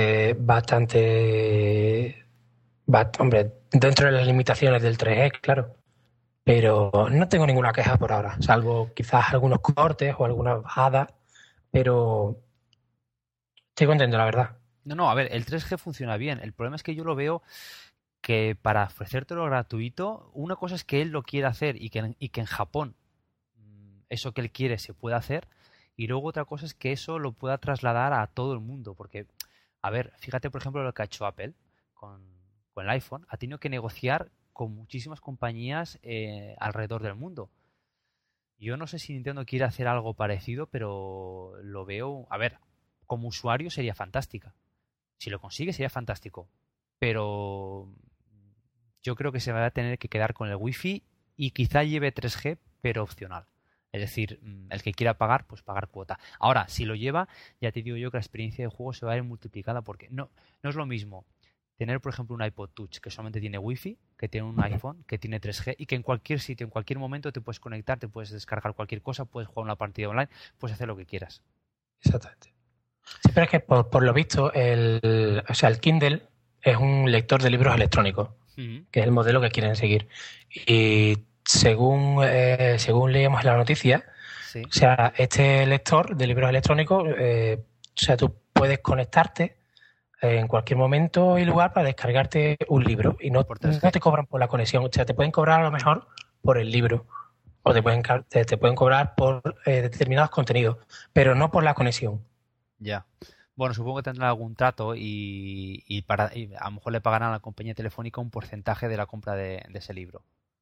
hombre, dentro de las limitaciones del 3G, claro. Pero no tengo ninguna queja por ahora, salvo quizás algunos cortes o algunas bajadas, pero estoy contento, la verdad. No, a ver, el 3G funciona bien. El problema es que yo lo veo que para ofrecértelo gratuito, una cosa es que él lo quiera hacer y que en Japón eso que él quiere se pueda hacer, y luego otra cosa es que eso lo pueda trasladar a todo el mundo, porque, a ver, fíjate por ejemplo lo que ha hecho Apple con el iPhone. Ha tenido que negociar con muchísimas compañías alrededor del mundo. Yo no sé si Nintendo quiere hacer algo parecido, pero lo veo, a ver, como usuario sería fantástica. Si lo consigue sería fantástico, pero yo creo que se va a tener que quedar con el Wi-Fi y quizá lleve 3G, pero opcional. Es decir, el que quiera pagar, pues pagar cuota. Ahora, si lo lleva, ya te digo yo que la experiencia de juego se va a ir multiplicada, porque no es lo mismo tener, por ejemplo, un iPod Touch que solamente tiene Wi-Fi, que tiene un iPhone que tiene 3G y que en cualquier sitio, en cualquier momento te puedes conectar, te puedes descargar cualquier cosa, puedes jugar una partida online, puedes hacer lo que quieras. Exactamente. Sí, pero es que por lo visto el Kindle es un lector de libros electrónicos, que es el modelo que quieren seguir. Y según leemos en la noticia, sí. O sea, este lector de libros electrónicos, o sea, tú puedes conectarte en cualquier momento y lugar para descargarte un libro y no te cobran por la conexión. O sea, te pueden cobrar a lo mejor por el libro o te pueden cobrar por determinados contenidos, pero no por la conexión. Ya. Bueno, supongo que tendrán algún trato y a lo mejor le pagarán a la compañía telefónica un porcentaje de la compra de ese libro.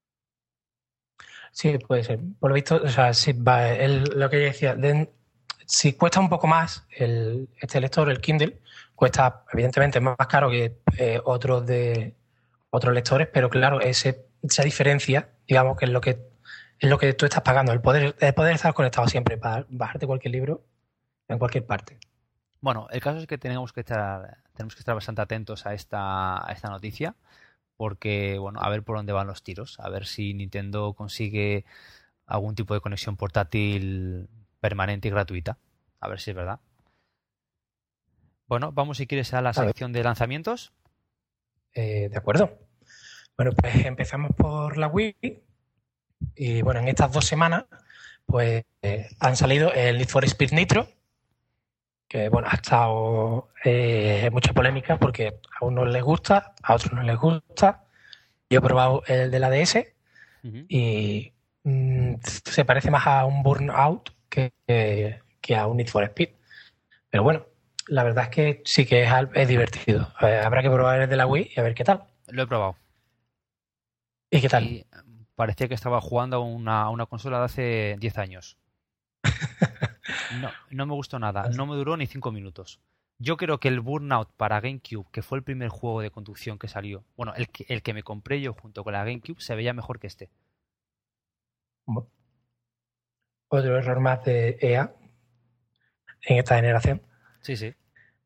Sí, puede ser. Por lo visto, o sea, sí, lo que yo decía, si cuesta un poco más este lector, el Kindle, cuesta evidentemente más caro que otros lectores, pero claro, esa diferencia, digamos, que es lo que tú estás pagando, el poder estar conectado siempre para bajarte cualquier libro en cualquier parte. Bueno, el caso es que tenemos que estar bastante atentos a esta noticia, porque, bueno, a ver por dónde van los tiros, a ver si Nintendo consigue algún tipo de conexión portátil permanente y gratuita, a ver si es verdad. Bueno, vamos si quieres a la sección de lanzamientos. De acuerdo. Bueno, pues empezamos por la Wii. Y bueno, en estas 2 semanas pues han salido el Need for Speed Nitro, que bueno, ha estado mucha polémica porque a unos les gusta, a otros no les gusta. Yo he probado el de la DS y Se parece más a un Burnout que a un Need for Speed. Pero bueno, la verdad es que sí que es divertido. Habrá que probar el de la Wii y a ver qué tal. Lo he probado. ¿Y qué tal? Y parecía que estaba jugando a una consola de hace 10 años. No me gustó nada. No me duró ni 5 minutos. Yo creo que el Burnout para GameCube, que fue el primer juego de conducción que salió, bueno, el que me compré yo junto con la GameCube, se veía mejor que este. Otro error más de EA en esta generación. Sí, sí.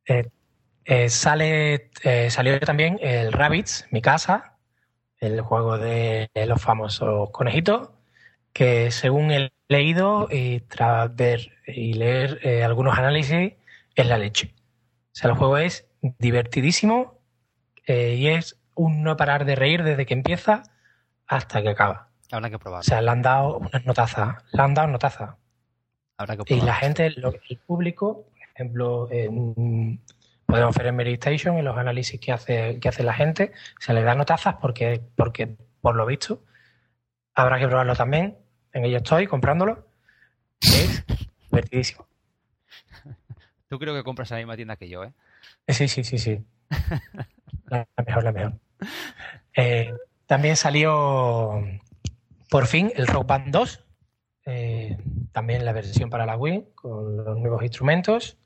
Salió también el Rabbids, Mi Casa, el juego de los famosos conejitos, que según he leído y tras ver y leer algunos análisis, es la leche. O sea, el juego es divertidísimo y es un no parar de reír desde que empieza hasta que acaba. Habrá que probarlo. O sea, le han dado unas notazas. Habrá que probarlo. Y la gente, el público, por ejemplo, podemos ver en Mary Station, en los análisis que hace la gente, se le da notazas porque por lo visto, habrá que probarlo también. En ello estoy comprándolo. Es divertidísimo. Tú creo que compras en la misma tienda que yo, ¿eh? Sí. La mejor. También salió por fin el Rock Band 2. También la versión para la Wii con los nuevos instrumentos.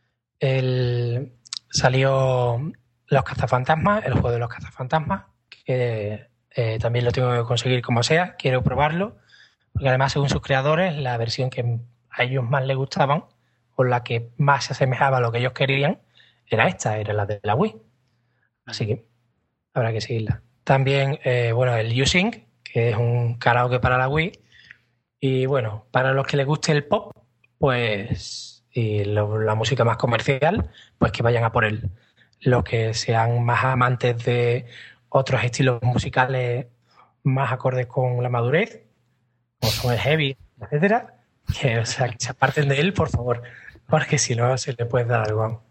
Salió Los Cazafantasmas, el juego de los Cazafantasmas, que también lo tengo que conseguir como sea. Quiero probarlo, porque además, según sus creadores, la versión que a ellos más les gustaban, o la que más se asemejaba a lo que ellos querían, era la de la Wii. Así que habrá que seguirla. También, el U-Sync, que es un karaoke para la Wii. Y bueno, para los que les guste el pop, pues, y la música más comercial, pues que vayan a por él. Los que sean más amantes de otros estilos musicales más acordes con la madurez, como son el heavy, etcétera, que se aparten de él, por favor, porque si no se le puede dar algo.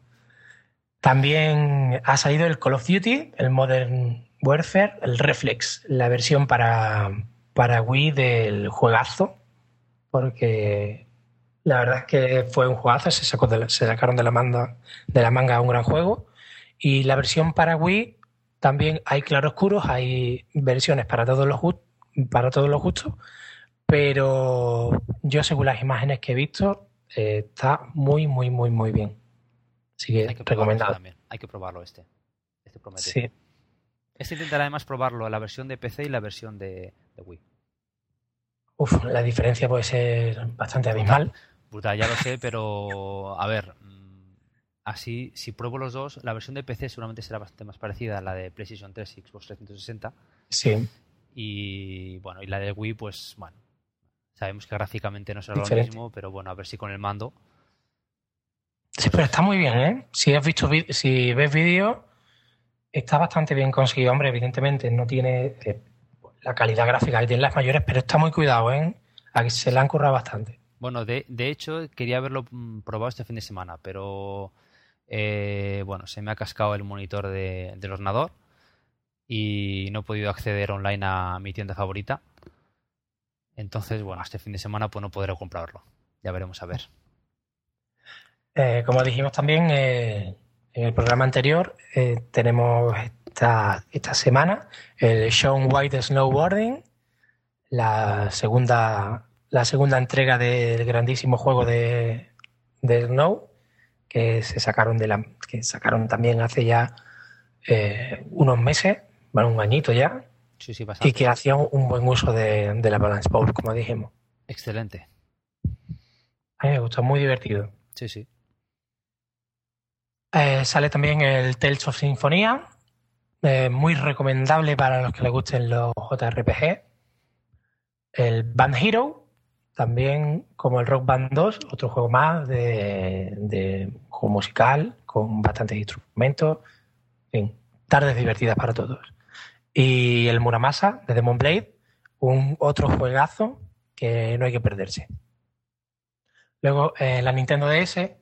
También ha salido el Call of Duty, el Modern Warfare, el Reflex, la versión para Wii del juegazo, porque la verdad es que fue un juegazo, se sacaron de la manga un gran juego. Y la versión para Wii también hay claroscuros, hay versiones para todos los gustos, pero yo, según las imágenes que he visto, está muy, muy, muy, muy bien. Así que recomendado. También. Hay que probarlo este promete. Sí. Este intentará además probarlo, la versión de PC y la versión de Wii. La diferencia puede ser bastante abismal. Brutal, ya lo sé, pero a ver, así, si pruebo los dos, la versión de PC seguramente será bastante más parecida a la de PlayStation 3 y Xbox 360. Sí. Y bueno, y la de Wii, pues bueno, sabemos que gráficamente no será lo mismo, pero bueno, a ver si con el mando. Sí, pero está muy bien, ¿eh? Si ves vídeo, está bastante bien conseguido. Hombre, evidentemente no tiene la calidad gráfica que tienen las mayores, pero está muy cuidado, ¿eh? Aquí se le han currado bastante. Bueno, de hecho, quería haberlo probado este fin de semana, pero se me ha cascado el monitor del ordenador y no he podido acceder online a mi tienda favorita. Entonces, bueno, este fin de semana pues no podré comprarlo. Ya veremos a ver. Como dijimos también en el programa anterior, tenemos esta semana el Shaun White Snowboarding, la segunda entrega del grandísimo juego de Snow, que sacaron también hace ya unos meses, bueno, un añito ya, sí, bastante. Y que hacían un buen uso de la Balance Board, como dijimos. Excelente. A mí me gustó, muy divertido. Sí. Sale también el Tales of Symphonia, muy recomendable para los que les gusten los JRPG. El Band Hero, también como el Rock Band 2, otro juego más de juego musical con bastantes instrumentos. En fin, tardes divertidas para todos. Y el Muramasa de Demon Blade, otro juegazo que no hay que perderse. Luego, la Nintendo DS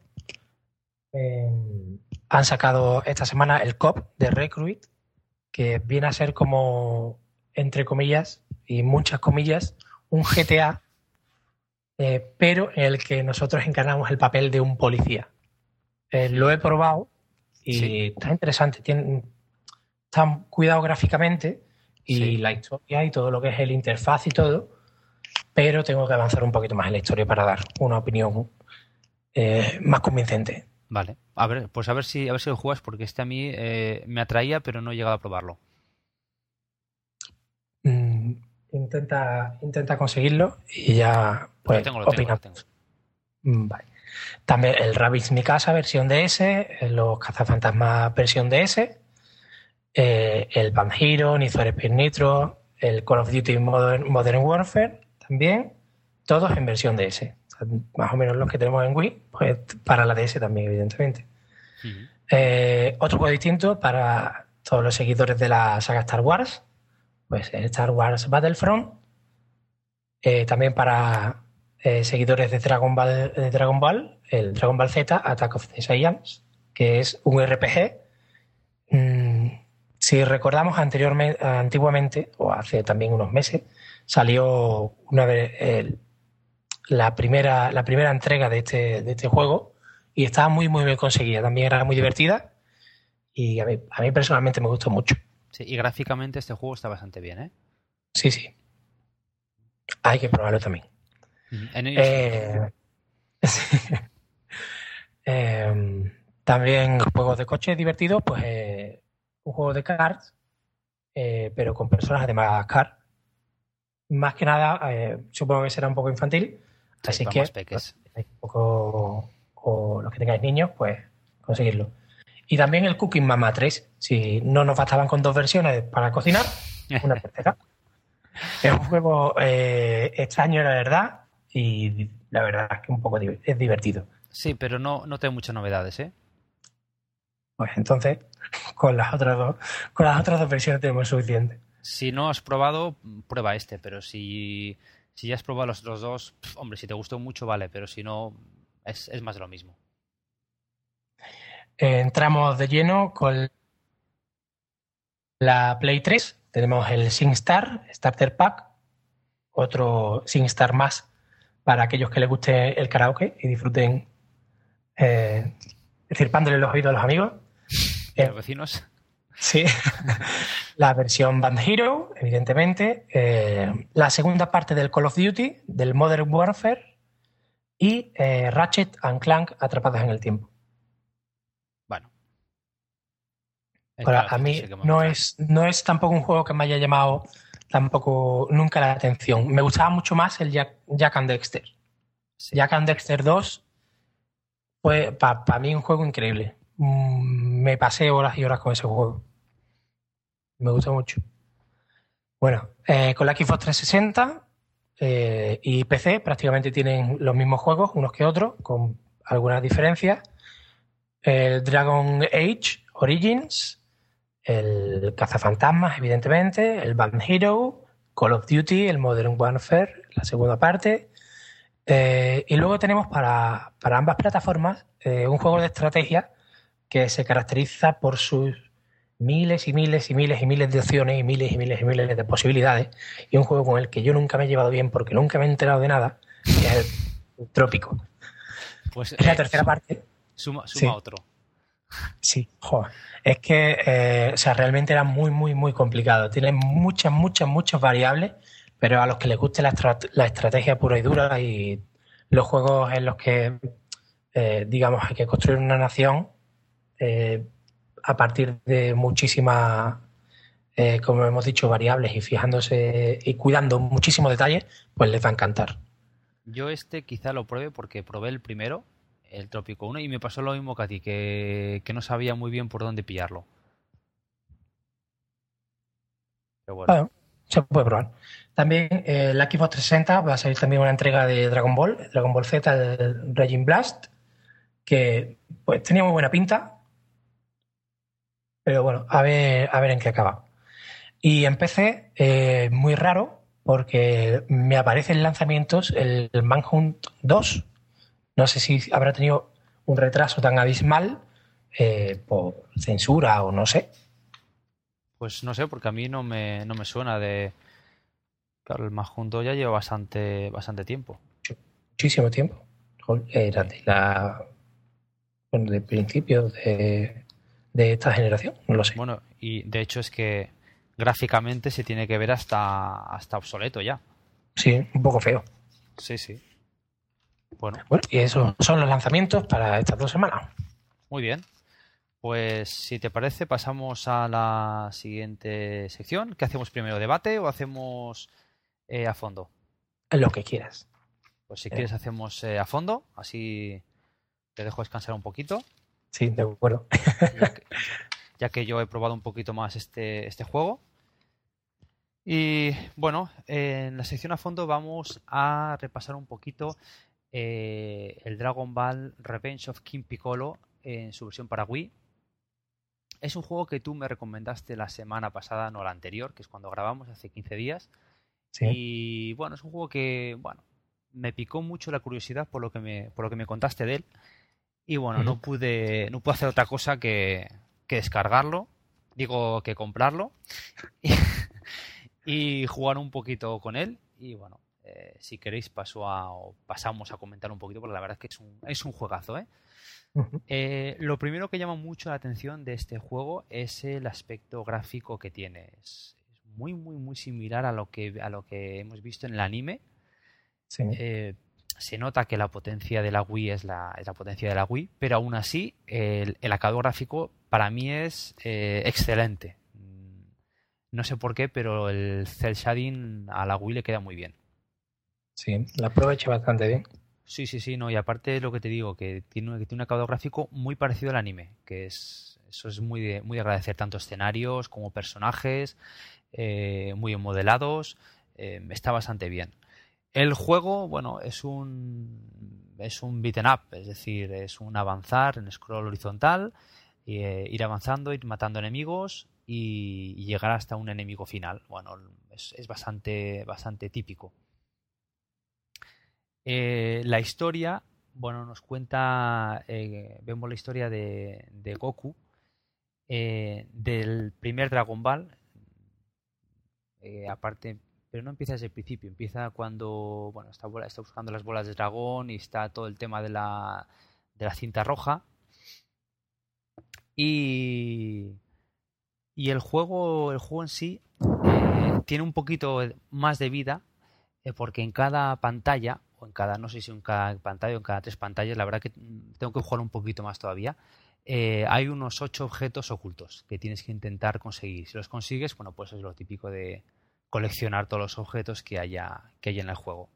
han sacado esta semana el COP de Recruit, que viene a ser como, entre comillas y muchas comillas, un GTA, pero en el que nosotros encarnamos el papel de un policía. Lo he probado y Sí. está interesante. Está cuidado gráficamente y Sí. la historia y todo lo que es el interfaz y todo, pero tengo que avanzar un poquito más en la historia para dar una opinión más convincente. Vale. A ver, pues a ver si lo juegas, porque este a mí me atraía, pero no he llegado a probarlo. Intenta conseguirlo y ya pues Lo tengo, lo opinamos. tengo. Vale. También el Rabbids Mikasa versión DS, los Cazafantasmas versión DS, el Band Hero, Need for Speed Nitro, el Call of Duty Modern Warfare también, todos en versión DS. O sea, más o menos los que tenemos en Wii, pues para la DS también, evidentemente. Otro juego distinto para todos los seguidores de la saga Star Wars, pues el Star Wars Battlefront. También para seguidores de Dragon Ball, el Dragon Ball Z, Attack of the Saiyans, que es un RPG. Si recordamos antiguamente, o hace también unos meses, salió la primera entrega de este juego y estaba muy, muy bien conseguida. También era muy divertida y a mí personalmente me gustó mucho. Sí, y gráficamente este juego está bastante bien, ¿eh? Sí, sí. Hay que probarlo también. En ellos También juegos de coche divertidos, pues un juego de karts, pero con personas de Madagascar. Más que nada, supongo que será un poco infantil, sí, así para que más peques. un poco, o los que tengáis niños, pues conseguirlo. Y también el Cooking Mama 3, si no nos bastaban con 2 versiones para cocinar, una tercera. Es un juego extraño, la verdad, y la verdad es que un poco es divertido. Sí, pero no tiene muchas novedades, ¿eh? Pues entonces, con las otras dos versiones tenemos suficiente. Si no has probado, prueba este, pero si ya has probado los otros dos, hombre, si te gustó mucho, vale, pero si no, es más de lo mismo. Entramos de lleno con la Play 3. Tenemos el SingStar Starter Pack, otro SingStar más para aquellos que les guste el karaoke y disfruten cirpándole los oídos a los amigos. ¿Los vecinos? Sí. La versión Band Hero, evidentemente. La segunda parte del Call of Duty, del Modern Warfare y Ratchet and Clank Atrapadas en el Tiempo. Bueno. Ahora, a mí no es tampoco un juego que me haya llamado tampoco nunca la atención. Me gustaba mucho más el Jak and Daxter. Sí. Jak and Daxter 2 fue para mí un juego increíble. Me pasé horas y horas con ese juego. Me gustó mucho. Bueno, con la Xbox 360 y PC prácticamente tienen los mismos juegos, unos que otros, con algunas diferencias. El Dragon Age Origins, el Cazafantasmas, evidentemente, el Band Hero, Call of Duty, el Modern Warfare, la segunda parte. Y luego tenemos para ambas plataformas un juego de estrategia que se caracteriza por sus miles y miles y miles y miles de opciones y miles y miles y miles de posibilidades, y un juego con el que yo nunca me he llevado bien porque nunca me he enterado de nada, que es el Trópico. Pues, es la tercera parte. Suma sí. Otro. Sí, joder. Es que realmente era muy, muy, muy complicado. Tiene muchas, muchas, muchas variables, pero a los que les guste la estrategia pura y dura y los juegos en los que, digamos, hay que construir una nación a partir de muchísimas, como hemos dicho, variables y fijándose y cuidando muchísimos detalles, pues les va a encantar. Yo quizá lo pruebe porque probé el primero, el Trópico 1, y me pasó lo mismo que a ti, que no sabía muy bien por dónde pillarlo. Pero bueno, se puede probar. También la Xbox 360 va a salir también una entrega de Dragon Ball Z, el Raging Blast, que pues tenía muy buena pinta, pero bueno, a ver en qué acaba. Y en PC, muy raro, porque me aparecen lanzamientos el Manhunt 2. No sé si habrá tenido un retraso tan abismal por censura o no sé. Pues no sé, porque a mí no me suena de Claro, el Mahjong 2 ya lleva bastante tiempo. Muchísimo tiempo. Era de principios de esta generación, no lo sé. Bueno, y de hecho es que gráficamente se tiene que ver hasta obsoleto ya. Sí, un poco feo. Sí. Bueno, y esos son los lanzamientos para estas 2 semanas. muy bien. Pues si te parece, pasamos a la siguiente sección. ¿Qué hacemos primero? ¿Debate o hacemos a fondo? Lo que quieras. Pues si quieres hacemos a fondo, así te dejo descansar un poquito. Sí, de acuerdo. Ya que yo he probado un poquito más este juego. Y bueno, en la sección a fondo vamos a repasar un poquito el Dragon Ball Revenge of King Piccolo en su versión para Wii. Es un juego que tú me recomendaste la semana pasada, no la anterior, que es cuando grabamos, hace 15 días. Sí. Y bueno, es un juego que, bueno, me picó mucho la curiosidad por lo que me contaste de él. Y bueno, no pude hacer otra cosa que descargarlo, digo que comprarlo y jugar un poquito con él. Y bueno, si queréis pasamos a comentar un poquito, porque la verdad es que es un juegazo, ¿eh? Lo primero que llama mucho la atención de este juego es el aspecto gráfico que tiene. Es muy, muy, muy similar a lo que hemos visto en el anime. Sí. Se nota que la potencia de la Wii es la potencia de la Wii, pero aún así el acabado gráfico para mí es excelente. No sé por qué, pero el cel shading a la Wii le queda muy bien. Sí, la aprovecha bastante bien. Sí, no, y aparte lo que te digo, que tiene un acabado gráfico muy parecido al anime, que eso es muy de agradecer, tanto escenarios como personajes, muy bien modelados, está bastante bien. El juego, bueno, es un beaten up, es decir, es un avanzar en scroll horizontal, ir avanzando, ir matando enemigos y llegar hasta un enemigo final. Bueno, es bastante típico. La historia, bueno, nos cuenta, vemos la historia de Goku, del primer Dragon Ball, aparte, pero no empieza desde el principio, empieza cuando, bueno, está buscando las bolas de dragón y está todo el tema de la cinta roja. Y el juego en sí tiene un poquito más de vida, porque en cada pantalla, o en cada, no sé si en cada pantalla o en cada 3 pantallas, la verdad que tengo que jugar un poquito más todavía, hay unos 8 objetos ocultos que tienes que intentar conseguir. Si los consigues, bueno, pues es lo típico de coleccionar todos los objetos que haya en el juego.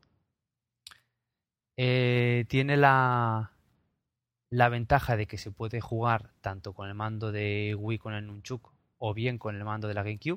Tiene la ventaja de que se puede jugar tanto con el mando de Wii con el Nunchuk o bien con el mando de la GameCube.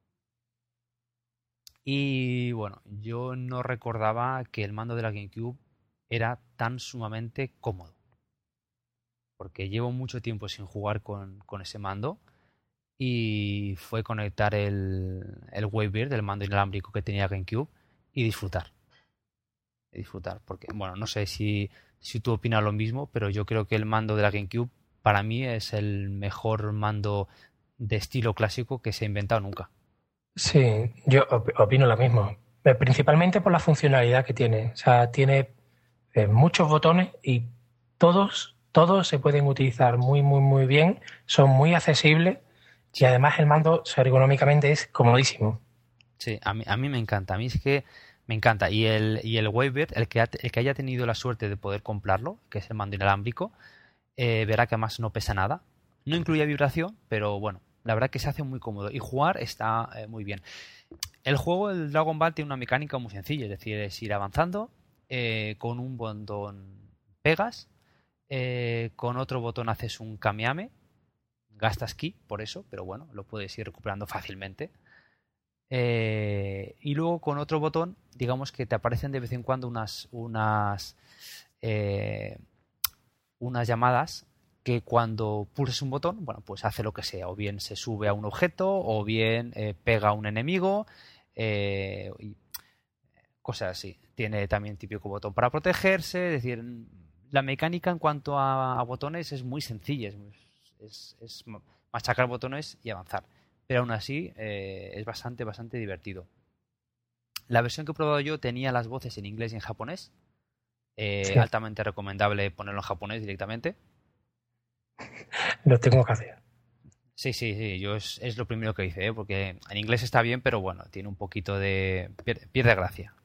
Y bueno, yo no recordaba que el mando de la GameCube era tan sumamente cómodo, porque llevo mucho tiempo sin jugar con ese mando y fue conectar el Wavebird del mando inalámbrico que tenía GameCube y disfrutar, porque bueno, no sé si tú opinas lo mismo, pero yo creo que el mando de la GameCube para mí es el mejor mando de estilo clásico que se ha inventado nunca. Sí, yo opino lo mismo. Principalmente por la funcionalidad que tiene. O sea, tiene muchos botones y todos se pueden utilizar muy, muy, muy bien. Son muy accesibles y además el mando ergonómicamente es comodísimo. Sí, a mí me encanta. A mí es que me encanta. Y el Wavebird, el que haya tenido la suerte de poder comprarlo, que es el mando inalámbrico, verá que además no pesa nada. No incluye vibración, pero bueno, la verdad que se hace muy cómodo. Y jugar está muy bien. El juego, el Dragon Ball, tiene una mecánica muy sencilla. Es decir, es ir avanzando, con un botón pegas, con otro botón haces un Kameame. Gastas ki por eso, pero bueno, lo puedes ir recuperando fácilmente. Y luego con otro botón, digamos que te aparecen de vez en cuando unas llamadas que cuando pulses un botón, bueno, pues hace lo que sea, o bien se sube a un objeto, o bien pega a un enemigo, y cosas así. Tiene también típico botón para protegerse, es decir, la mecánica en cuanto a botones es muy sencilla, es machacar botones y avanzar, pero aún así es bastante divertido. La versión que he probado yo tenía las voces en inglés y en japonés. Sí. Altamente recomendable ponerlo en japonés directamente. Lo tengo que hacer. Sí. Yo es lo primero que hice, porque en inglés está bien, pero bueno, tiene un poquito de... Pierde gracia.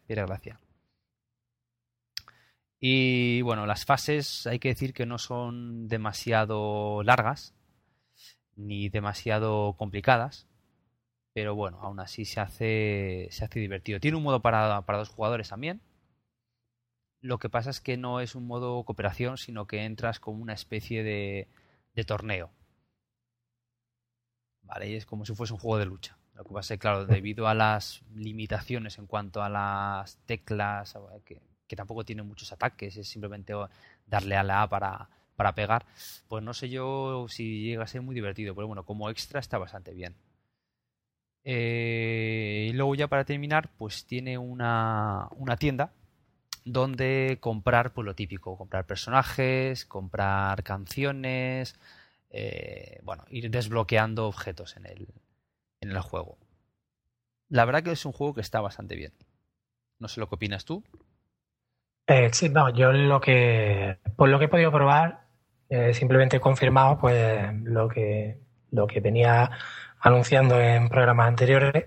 Y bueno, las fases hay que decir que no son demasiado largas ni demasiado complicadas, pero bueno, aún así se hace divertido. Tiene un modo para 2 jugadores también. Lo que pasa es que no es un modo cooperación, sino que entras como una especie de torneo. Vale, y es como si fuese un juego de lucha. Lo que pasa es que, claro, debido a las limitaciones en cuanto a las teclas, que tampoco tiene muchos ataques, es simplemente darle a la A para pegar, pues no sé yo si llega a ser muy divertido, pero bueno, como extra está bastante bien. Y luego ya para terminar, pues tiene una tienda donde comprar pues lo típico, comprar personajes, comprar canciones, bueno, ir desbloqueando objetos en el juego. La verdad que es un juego que está bastante bien. No sé lo que opinas tú. Sí, no, yo por lo que he podido probar, simplemente he confirmado pues lo que venía anunciando en programas anteriores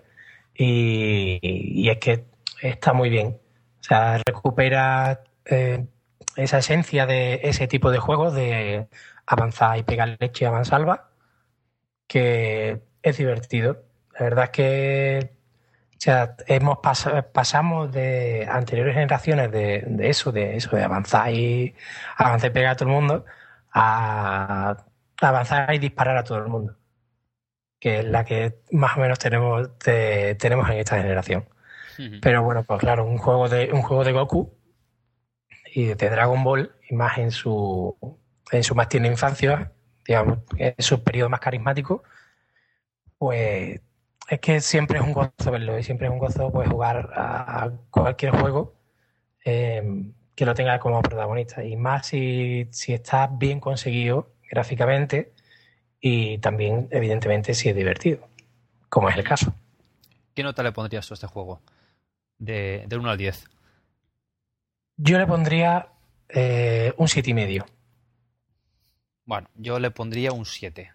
y es que está muy bien. O sea, recupera esa esencia de ese tipo de juegos de avanzar y pegar leche a mansalva, que es divertido. La verdad es que o sea, pasamos de anteriores generaciones de eso, de avanzar y pegar a todo el mundo, a avanzar y disparar a todo el mundo, que es la que más o menos tenemos en esta generación. Pero bueno, pues claro, un juego de Goku y de Dragon Ball, y más en su más tierna infancia, digamos, en su periodo más carismático, pues es que siempre es un gozo verlo y siempre es un gozo pues jugar a cualquier juego que lo tenga como protagonista, y más si está bien conseguido gráficamente y también evidentemente si es divertido, como es el caso. ¿Qué nota le pondrías tú a este juego? De 1 al 10. Yo le pondría un 7,5. Bueno, yo le pondría un 7.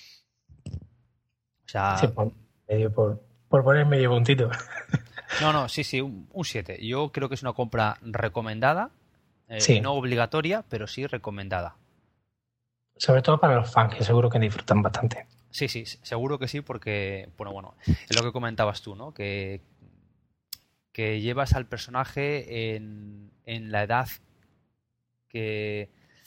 O Sí, sea, por poner medio puntito. no, sí, un 7. Yo creo que es una compra recomendada, Sí, no obligatoria, pero sí recomendada. sobre todo para los fans, que seguro que disfrutan bastante. Sí, seguro que sí, porque, bueno, es lo que comentabas tú, ¿no? Que llevas al personaje en la edad que,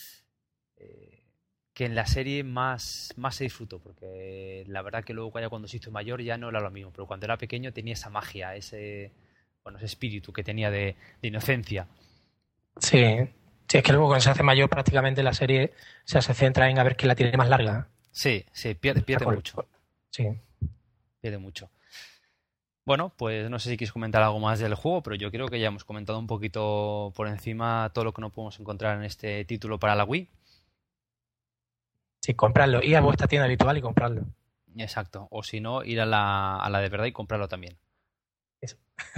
que en la serie más se disfrutó, porque la verdad que luego ya cuando se hizo mayor ya no era lo mismo, pero cuando era pequeño tenía esa magia, ese espíritu que tenía de inocencia. Sí, sí, es que luego cuando se hace mayor prácticamente la serie, o sea, se centra en a ver quién la tiene más larga. Sí, pierde mucho. Sí. Pierde mucho. Bueno, pues no sé si quieres comentar algo más del juego, pero yo creo que ya hemos comentado un poquito por encima todo lo que no podemos encontrar en este título para la Wii. Sí, comprarlo. Ir a vuestra tienda habitual y comprarlo. Exacto. O si no, ir a la de verdad y comprarlo también. Eso.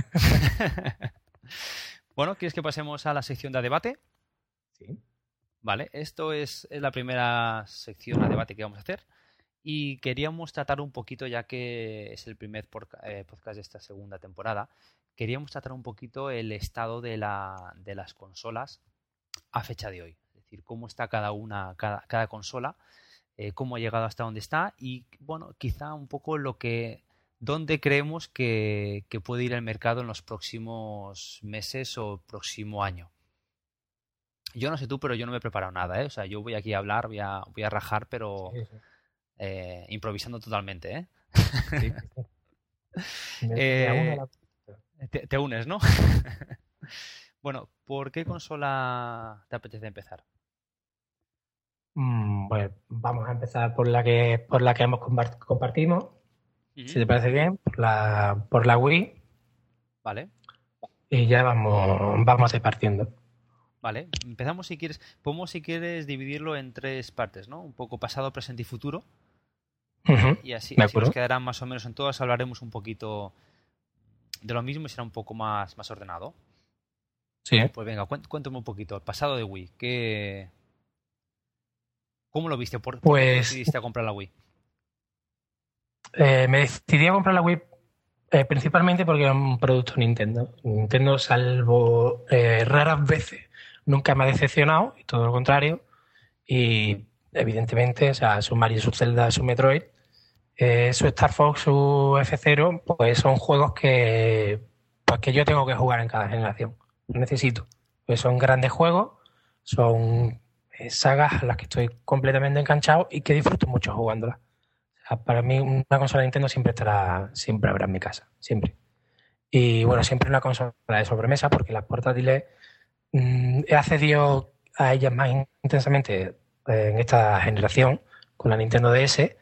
Bueno, ¿quieres que pasemos a la sección de debate? Sí. Vale, esto es la primera sección a debate que vamos a hacer. Y queríamos tratar un poquito, ya que es el primer podcast de esta segunda temporada, queríamos tratar un poquito el estado de las consolas a fecha de hoy. Es decir, cómo está cada consola, cómo ha llegado hasta donde está y, bueno, quizá un poco dónde creemos que puede ir el mercado en los próximos meses o próximo año. Yo no sé tú, pero yo no me he preparado nada, ¿eh? O sea, yo voy aquí a hablar, voy a rajar, pero... Sí. improvisando totalmente, ¿eh? Sí. Me uno a la... te unes, ¿no? Bueno, ¿por qué consola te apetece empezar? Pues vamos a empezar por la que ambos compartimos, si te parece bien, por la Wii, Vale, y ya vamos repartiendo. vale. Empezamos si quieres. Podemos si quieres dividirlo en 3 partes, ¿no? Un poco pasado, presente y futuro. Uh-huh. Y así ¿De nos acuerdo? quedarán más o menos en todas. Hablaremos un poquito de lo mismo y será un poco más ordenado. Sí. Pues venga, cuéntame un poquito. El pasado de Wii. ¿Cómo lo viste? ¿Por qué te Pues decidiste a comprar la Wii? me decidí a comprar la Wii principalmente porque era un producto Nintendo. Nintendo, salvo raras veces, nunca me ha decepcionado, y todo lo contrario. Y evidentemente, o sea, su Mario, su Zelda, su Metroid, su Star Fox, su F-Zero, pues son juegos pues que yo tengo que jugar en cada generación. Lo necesito. Pues son grandes juegos, son sagas a las que estoy completamente enganchado y que disfruto mucho jugándolas. O sea, para mí una consola de Nintendo siempre habrá en mi casa, siempre. Y bueno, siempre una consola de sobremesa porque las portátiles he accedido a ellas más intensamente en esta generación con la Nintendo DS,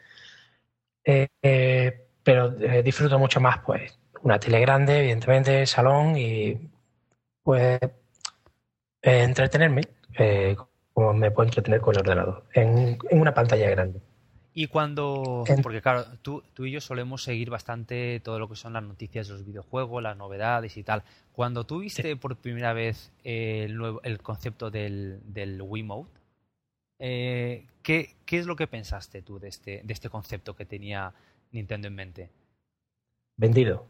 pero disfruto mucho más pues una tele grande, evidentemente, salón y pues entretenerme como me puedo entretener con el ordenador en una pantalla grande. Y cuando, En- porque claro, tú y yo solemos seguir bastante todo lo que son las noticias de los videojuegos, las novedades y tal. Cuando tú sí. viste por primera vez el concepto del Wiimote, ¿qué es lo que pensaste tú de este concepto que tenía Nintendo en mente? Vendido.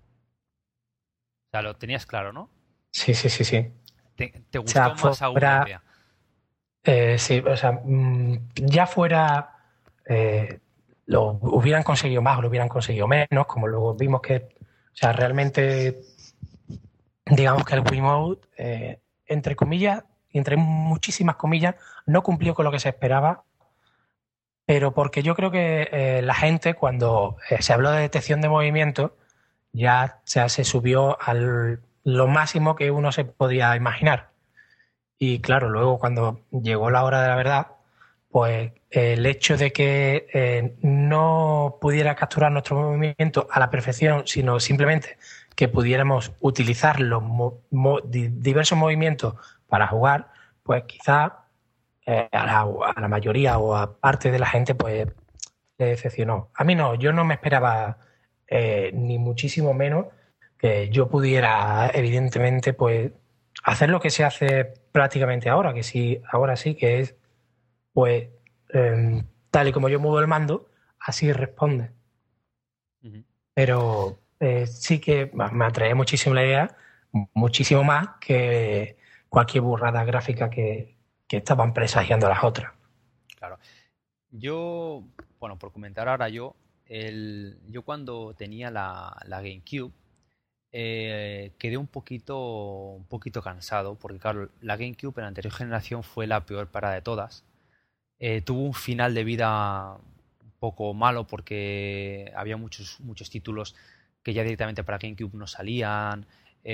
O sea, lo tenías claro, ¿no? Sí, sí, sí, sí. ¿Te O sea, gustó más aún la idea? sí, o sea, ya fuera lo hubieran conseguido más o lo hubieran conseguido menos, como luego vimos que, o sea, realmente, digamos que el Wiimote, entre comillas, entre muchísimas comillas, no cumplió con lo que se esperaba, pero porque yo creo que la gente, cuando se habló de detección de movimiento, ya se subió a lo máximo que uno se podía imaginar. Y claro, luego cuando llegó la hora de la verdad, pues el hecho de que no pudiera capturar nuestro movimiento a la perfección, sino simplemente que pudiéramos utilizar los diversos movimientos para jugar, pues quizá a la mayoría o a parte de la gente pues le decepcionó. A mí no, yo no me esperaba ni muchísimo menos que yo pudiera, evidentemente, pues hacer lo que se hace prácticamente ahora, que sí, ahora sí, que es, pues, tal y como yo muevo el mando, así responde. Ujú. Pero sí que me atrae muchísimo la idea, muchísimo más que cualquier burrada gráfica que estaban presagiando las otras. Claro. Yo, bueno, por comentar ahora yo cuando tenía la GameCube, quedé un poquito cansado, porque claro, la GameCube en la anterior generación fue la peor para de todas. Tuvo un final de vida un poco malo porque había muchos títulos que ya directamente para GameCube no salían.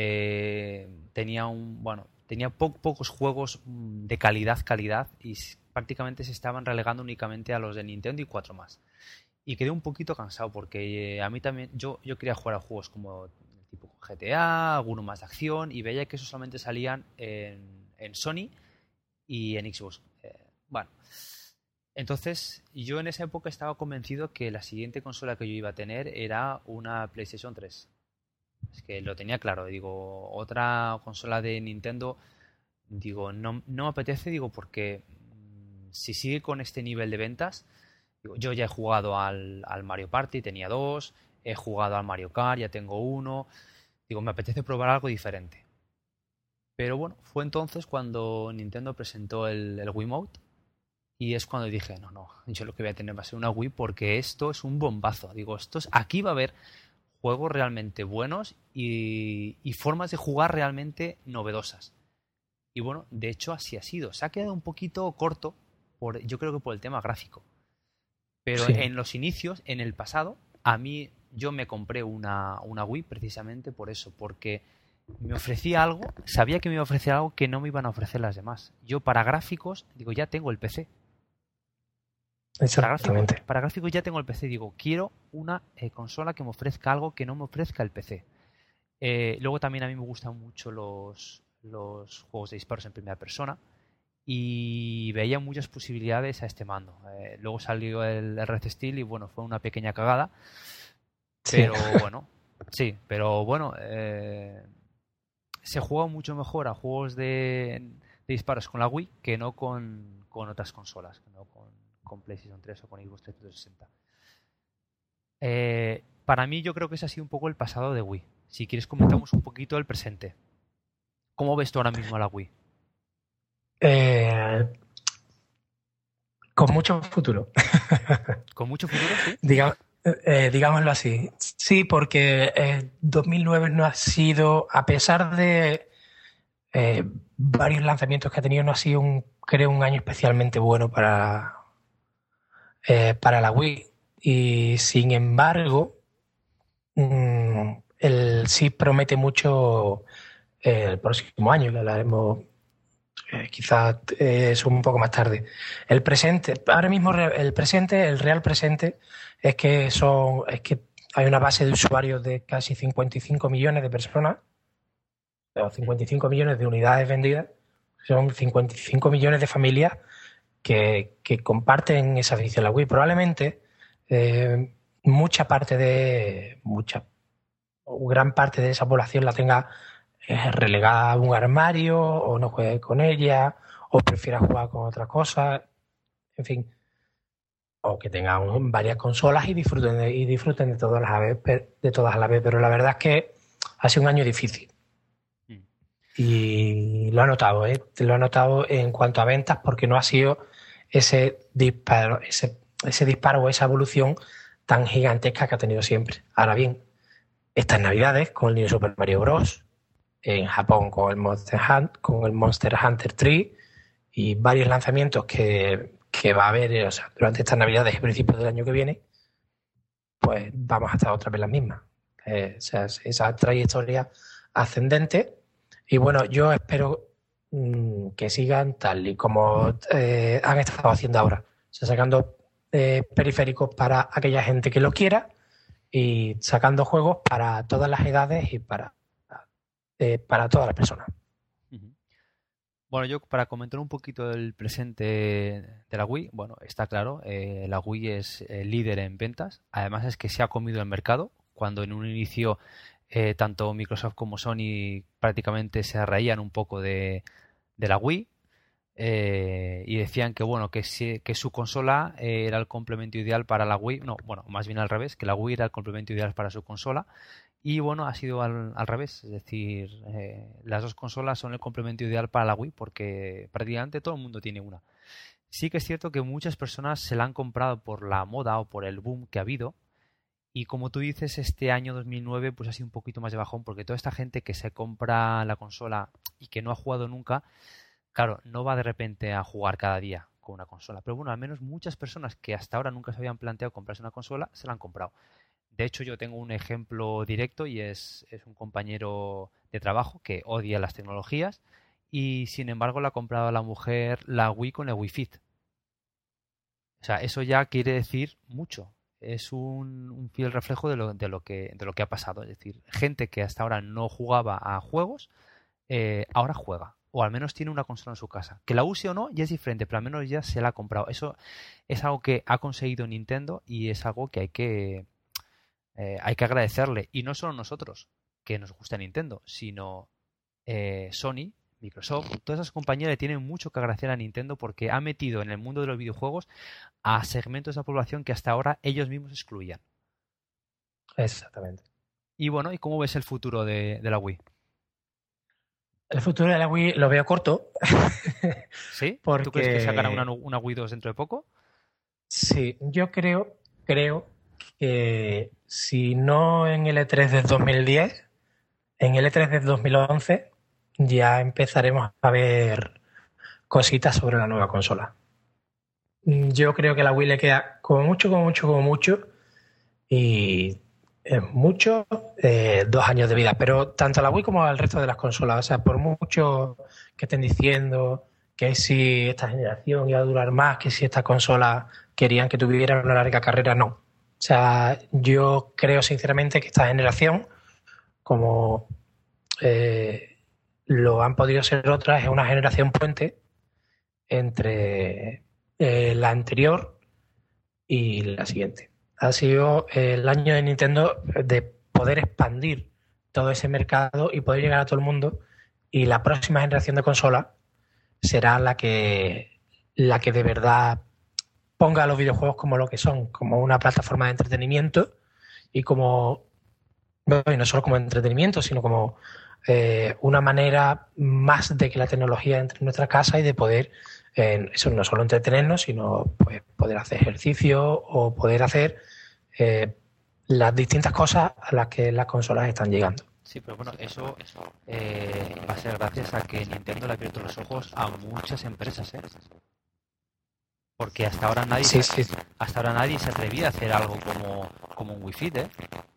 Tenía pocos juegos de calidad y prácticamente se estaban relegando únicamente a los de Nintendo y cuatro más. Y quedé un poquito cansado porque a mí también yo quería jugar a juegos como tipo GTA, alguno más de acción y veía que esos solamente salían en Sony y en Xbox. Bueno, entonces yo en esa época estaba convencido que la siguiente consola que yo iba a tener era una PlayStation 3. Es que lo tenía claro, digo, otra consola de Nintendo, digo, no me apetece, digo, porque si sigue con este nivel de ventas, digo, yo ya he jugado al Mario Party, tenía dos, he jugado al Mario Kart, ya tengo uno, digo, me apetece probar algo diferente. Pero bueno, fue entonces cuando Nintendo presentó el Wiimote y es cuando dije, no, yo lo que voy a tener va a ser una Wii porque esto es un bombazo. Digo, aquí va a haber juegos realmente buenos y formas de jugar realmente novedosas. Y bueno, de hecho así ha sido. Se ha quedado un poquito corto, yo creo que por el tema gráfico. Pero Sí, en los inicios, en el pasado, a mí yo me compré una Wii precisamente por eso, porque me ofrecía algo, sabía que me iba a ofrecer algo que no me iban a ofrecer las demás. Yo para gráficos, digo, ya tengo el PC. exactamente. Para gráficos ya tengo el PC. Digo, quiero una consola que me ofrezca algo que no me ofrezca el PC. Luego también a mí me gustan mucho los juegos de disparos en primera persona y veía muchas posibilidades a este mando. Luego salió el Red Steel y bueno, fue una pequeña cagada, Sí. pero bueno, Sí, pero bueno, se juega mucho mejor a juegos de disparos con la Wii que no con otras consolas, que no con PlayStation 3 o con Xbox 360. Para mí yo creo que ese ha sido un poco el pasado de Wii. Si quieres comentamos un poquito el presente. ¿Cómo ves tú ahora mismo a la Wii? Eh, con mucho futuro. ¿Con mucho futuro, sí? Digámoslo así. Sí, porque 2009 no ha sido, a pesar de varios lanzamientos que ha tenido, no ha sido, creo, un año especialmente bueno para la Wii. Y sin embargo, él sí promete mucho el próximo año, que hablaremos quizás es un poco más tarde. El presente, ahora mismo el presente, el real presente, es que hay una base de usuarios de casi 55 millones de personas, o 55 millones de unidades vendidas, son 55 millones de familias que comparten esa afición a la Wii. Probablemente gran parte de esa población la tenga relegada a un armario, o no juegue con ella, o prefiera jugar con otras cosas, en fin, o que tengan varias consolas y disfruten de todas a la vez, pero la verdad es que ha sido un año difícil. Y lo he notado, lo he notado en cuanto a ventas, porque no ha sido ese disparo o esa evolución tan gigantesca que ha tenido siempre. Ahora bien, estas navidades con el New Super Mario Bros., en Japón con el Monster Hunter 3 y varios lanzamientos que va a haber, o sea, durante estas navidades y principios del año que viene, pues vamos a estar otra vez las mismas. O sea, esa trayectoria ascendente. Y bueno, yo espero que sigan tal y como han estado haciendo ahora. O sea, sacando periféricos para aquella gente que lo quiera y sacando juegos para todas las edades y para todas las personas. Bueno, yo para comentar un poquito del presente de la Wii, bueno, está claro, la Wii es líder en ventas, además es que se ha comido el mercado, cuando en un inicio tanto Microsoft como Sony prácticamente se reían un poco de la Wii y decían que bueno, que su consola era el complemento ideal para la Wii, no, bueno, más bien al revés, que la Wii era el complemento ideal para su consola. Y bueno, ha sido al revés, es decir, las dos consolas son el complemento ideal para la Wii porque prácticamente todo el mundo tiene una. Sí que es cierto que muchas personas se la han comprado por la moda o por el boom que ha habido y como tú dices, este año 2009 pues ha sido un poquito más de bajón porque toda esta gente que se compra la consola y que no ha jugado nunca, claro, no va de repente a jugar cada día con una consola, pero bueno, al menos muchas personas que hasta ahora nunca se habían planteado comprarse una consola se la han comprado. De hecho, yo tengo un ejemplo directo y es un compañero de trabajo que odia las tecnologías y sin embargo le ha comprado a la mujer la Wii con el Wii Fit. O sea, eso ya quiere decir mucho. Es un fiel reflejo de lo que ha pasado. Es decir, gente que hasta ahora no jugaba a juegos, ahora juega. O al menos tiene una consola en su casa. Que la use o no ya es diferente, pero al menos ya se la ha comprado. Eso es algo que ha conseguido Nintendo y es algo que hay que agradecerle. Y no solo nosotros, que nos gusta Nintendo, sino Sony, Microsoft, todas esas compañías le tienen mucho que agradecer a Nintendo porque ha metido en el mundo de los videojuegos a segmentos de la población que hasta ahora ellos mismos excluían. Exactamente. Y bueno, ¿y cómo ves el futuro de la Wii? El futuro de la Wii lo veo corto. ¿Sí? Porque... ¿Tú crees que sacará una Wii 2 dentro de poco? Sí, yo creo que si no en el E3 del 2010, en el E3 del 2011 ya empezaremos a ver cositas sobre la nueva consola. Yo creo que a la Wii le queda como mucho, y es mucho, 2 años de vida, pero tanto a la Wii como al resto de las consolas, o sea, por mucho que estén diciendo que si esta generación iba a durar más, que si esta consola querían que tuviera una larga carrera, no. O sea, yo creo sinceramente que esta generación, como lo han podido ser otras, es una generación puente entre la anterior y la siguiente. Ha sido el año de Nintendo poder expandir todo ese mercado y poder llegar a todo el mundo. Y la próxima generación de consolas será la que de verdad ponga a los videojuegos como lo que son, como una plataforma de entretenimiento y como, bueno, y no solo como entretenimiento, sino como una manera más de que la tecnología entre en nuestra casa y de poder, eso no solo entretenernos, sino pues, poder hacer ejercicio o poder hacer las distintas cosas a las que las consolas están llegando. Sí, pero bueno, eso va a ser gracias a que Nintendo le ha abierto los ojos a muchas empresas, ¿eh? Porque hasta ahora nadie, Sí. hasta ahora nadie se atrevía a hacer algo como un Wii Fit, ¿eh?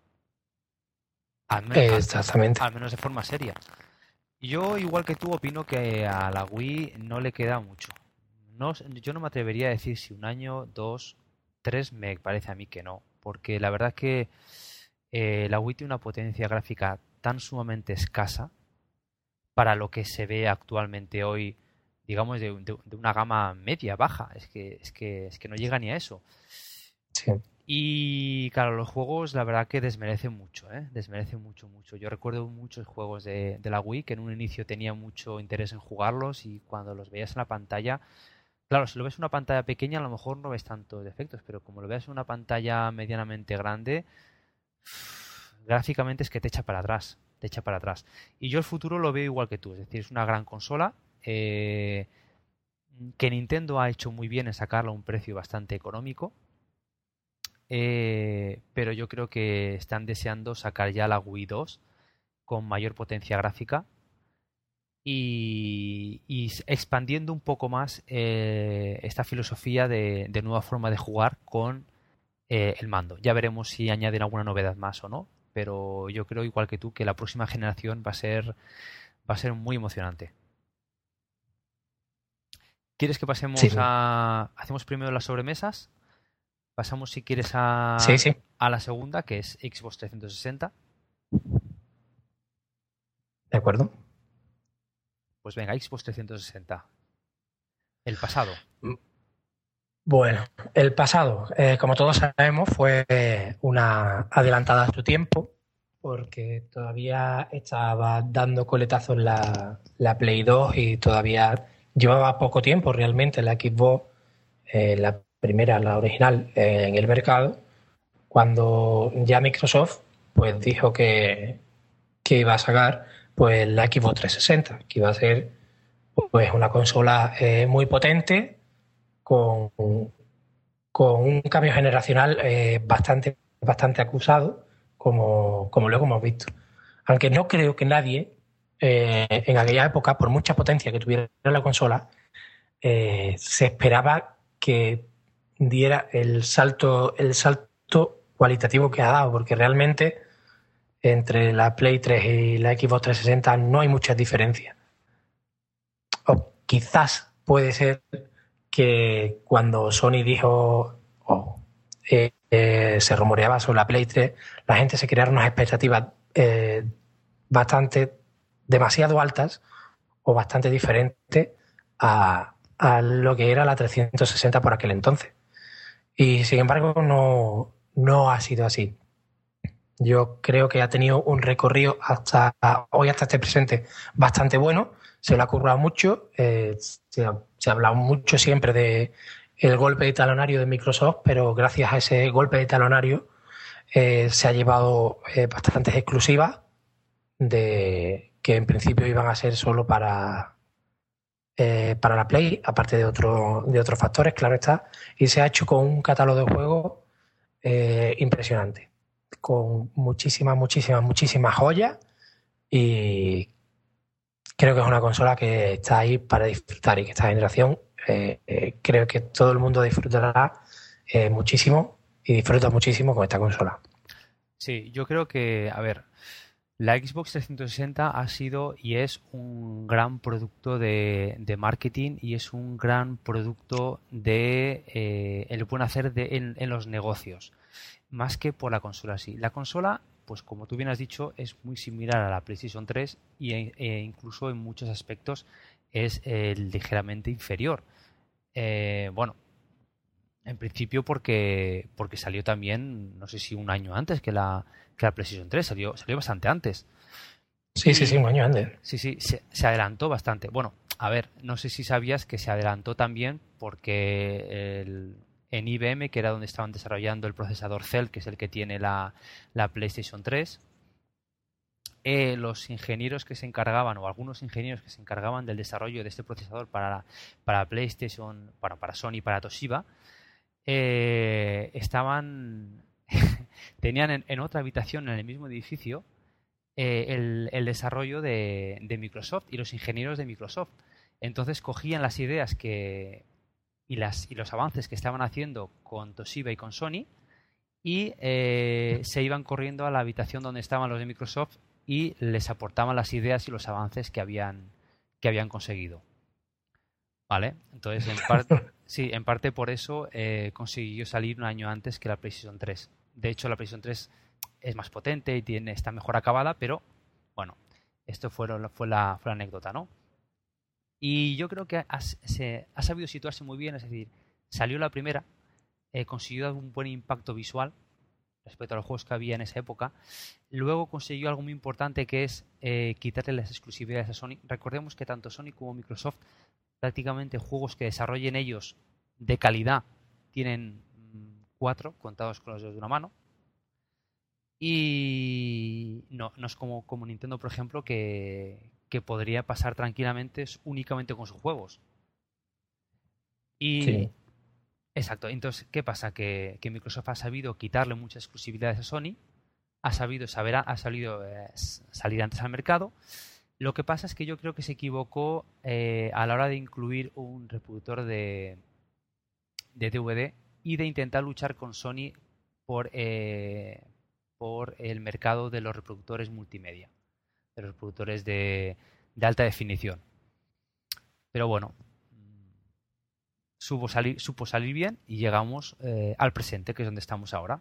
Exactamente. Al menos de forma seria. Yo, igual que tú, opino que a la Wii no le queda mucho. No, yo no me atrevería a decir si un año, 2, 3, me parece a mí que no. Porque la verdad es que la Wii tiene una potencia gráfica tan sumamente escasa para lo que se ve actualmente hoy, digamos, de una gama media, baja. Es que no llega ni a eso. Sí. Y claro, los juegos la verdad que desmerecen mucho, ¿eh? Desmerecen mucho, mucho. Yo recuerdo muchos juegos de la Wii que en un inicio tenía mucho interés en jugarlos y cuando los veías en la pantalla, claro, si lo ves en una pantalla pequeña a lo mejor no ves tantos defectos, pero como lo veas en una pantalla medianamente grande, gráficamente es que te echa para atrás, te echa para atrás. Y yo el futuro lo veo igual que tú, es decir, es una gran consola que Nintendo ha hecho muy bien en sacarla a un precio bastante económico. Pero yo creo que están deseando sacar ya la Wii 2 con mayor potencia gráfica y expandiendo un poco más esta filosofía de nueva forma de jugar con el mando. Ya veremos si añaden alguna novedad más o no, pero yo creo igual que tú que la próxima generación va a ser muy emocionante. ¿Quieres que pasemos Sí. hacemos primero las sobremesas? Pasamos, si quieres, Sí. a la segunda, que es Xbox 360. ¿De acuerdo? Pues venga, Xbox 360. El pasado. Bueno, el pasado, como todos sabemos, fue una adelantada a su tiempo, porque todavía estaba dando coletazos la Play 2 y todavía llevaba poco tiempo realmente la Xbox, la primera, la original, en el mercado, cuando ya Microsoft pues dijo que iba a sacar pues la Xbox 360, que iba a ser pues una consola muy potente con un cambio generacional bastante acusado, como luego hemos visto. Aunque no creo que nadie en aquella época, por mucha potencia que tuviera la consola, se esperaba que diera el salto cualitativo que ha dado, porque realmente entre la Play 3 y la Xbox 360 no hay muchas diferencias. O quizás puede ser que cuando Sony dijo se rumoreaba sobre la Play 3, la gente se crearon unas expectativas demasiado altas o bastante diferentes a lo que era la 360 por aquel entonces. Y sin embargo no ha sido así. Yo creo que ha tenido un recorrido hasta este presente bastante bueno. Se lo ha currado mucho. Se ha hablado mucho siempre de el golpe de talonario de Microsoft, pero gracias a ese golpe de talonario se ha llevado bastantes exclusivas que en principio iban a ser solo para la Play, aparte de otros factores, claro está, y se ha hecho con un catálogo de juegos impresionante, con muchísimas joyas, y creo que es una consola que está ahí para disfrutar y que esta generación creo que todo el mundo disfrutará muchísimo y disfruta muchísimo con esta consola. Sí, yo creo que, a ver, la Xbox 360 ha sido y es un gran producto de marketing y es un gran producto de el buen hacer en los negocios, más que por la consola así. La consola, pues como tú bien has dicho, es muy similar a la PlayStation 3 e incluso en muchos aspectos es ligeramente inferior. Bueno, En principio porque salió también, no sé si un año antes que la PlayStation 3, salió bastante antes. Sí, sí, sí, un Y año antes. sí, sí, se adelantó bastante. Bueno, a ver, no sé si sabías que se adelantó también porque en IBM, que era donde estaban desarrollando el procesador Cell, que es el que tiene la PlayStation 3, los ingenieros que se encargaban, o algunos ingenieros que se encargaban del desarrollo de este procesador para PlayStation, para Sony, para Toshiba, estaban tenían en otra habitación en el mismo edificio el desarrollo de Microsoft y los ingenieros de Microsoft. Entonces cogían las ideas y los avances que estaban haciendo con Toshiba y con Sony y se iban corriendo a la habitación donde estaban los de Microsoft y les aportaban las ideas y los avances que habían conseguido. ¿Vale? Entonces, sí, en parte por eso consiguió salir un año antes que la PlayStation 3. De hecho, la PlayStation 3 es más potente y está mejor acabada, pero bueno, esto fue la anécdota, ¿no? Y yo creo que se ha sabido situarse muy bien, es decir, salió la primera, consiguió dar un buen impacto visual respecto a los juegos que había en esa época. Luego consiguió algo muy importante que es quitarle las exclusividades a Sony. Recordemos que tanto Sony como Microsoft prácticamente juegos que desarrollen ellos de calidad tienen 4 contados con los dedos de una mano. Y no es como Nintendo, por ejemplo, que podría pasar tranquilamente únicamente con sus juegos. Y Sí. exacto, entonces, ¿qué pasa? Que Microsoft ha sabido quitarle muchas exclusividades a Sony, salir antes al mercado. Lo que pasa es que yo creo que se equivocó a la hora de incluir un reproductor de DVD y de intentar luchar con Sony por el mercado de los reproductores multimedia, de los reproductores de alta definición. Pero bueno, supo salir bien y llegamos al presente, que es donde estamos ahora.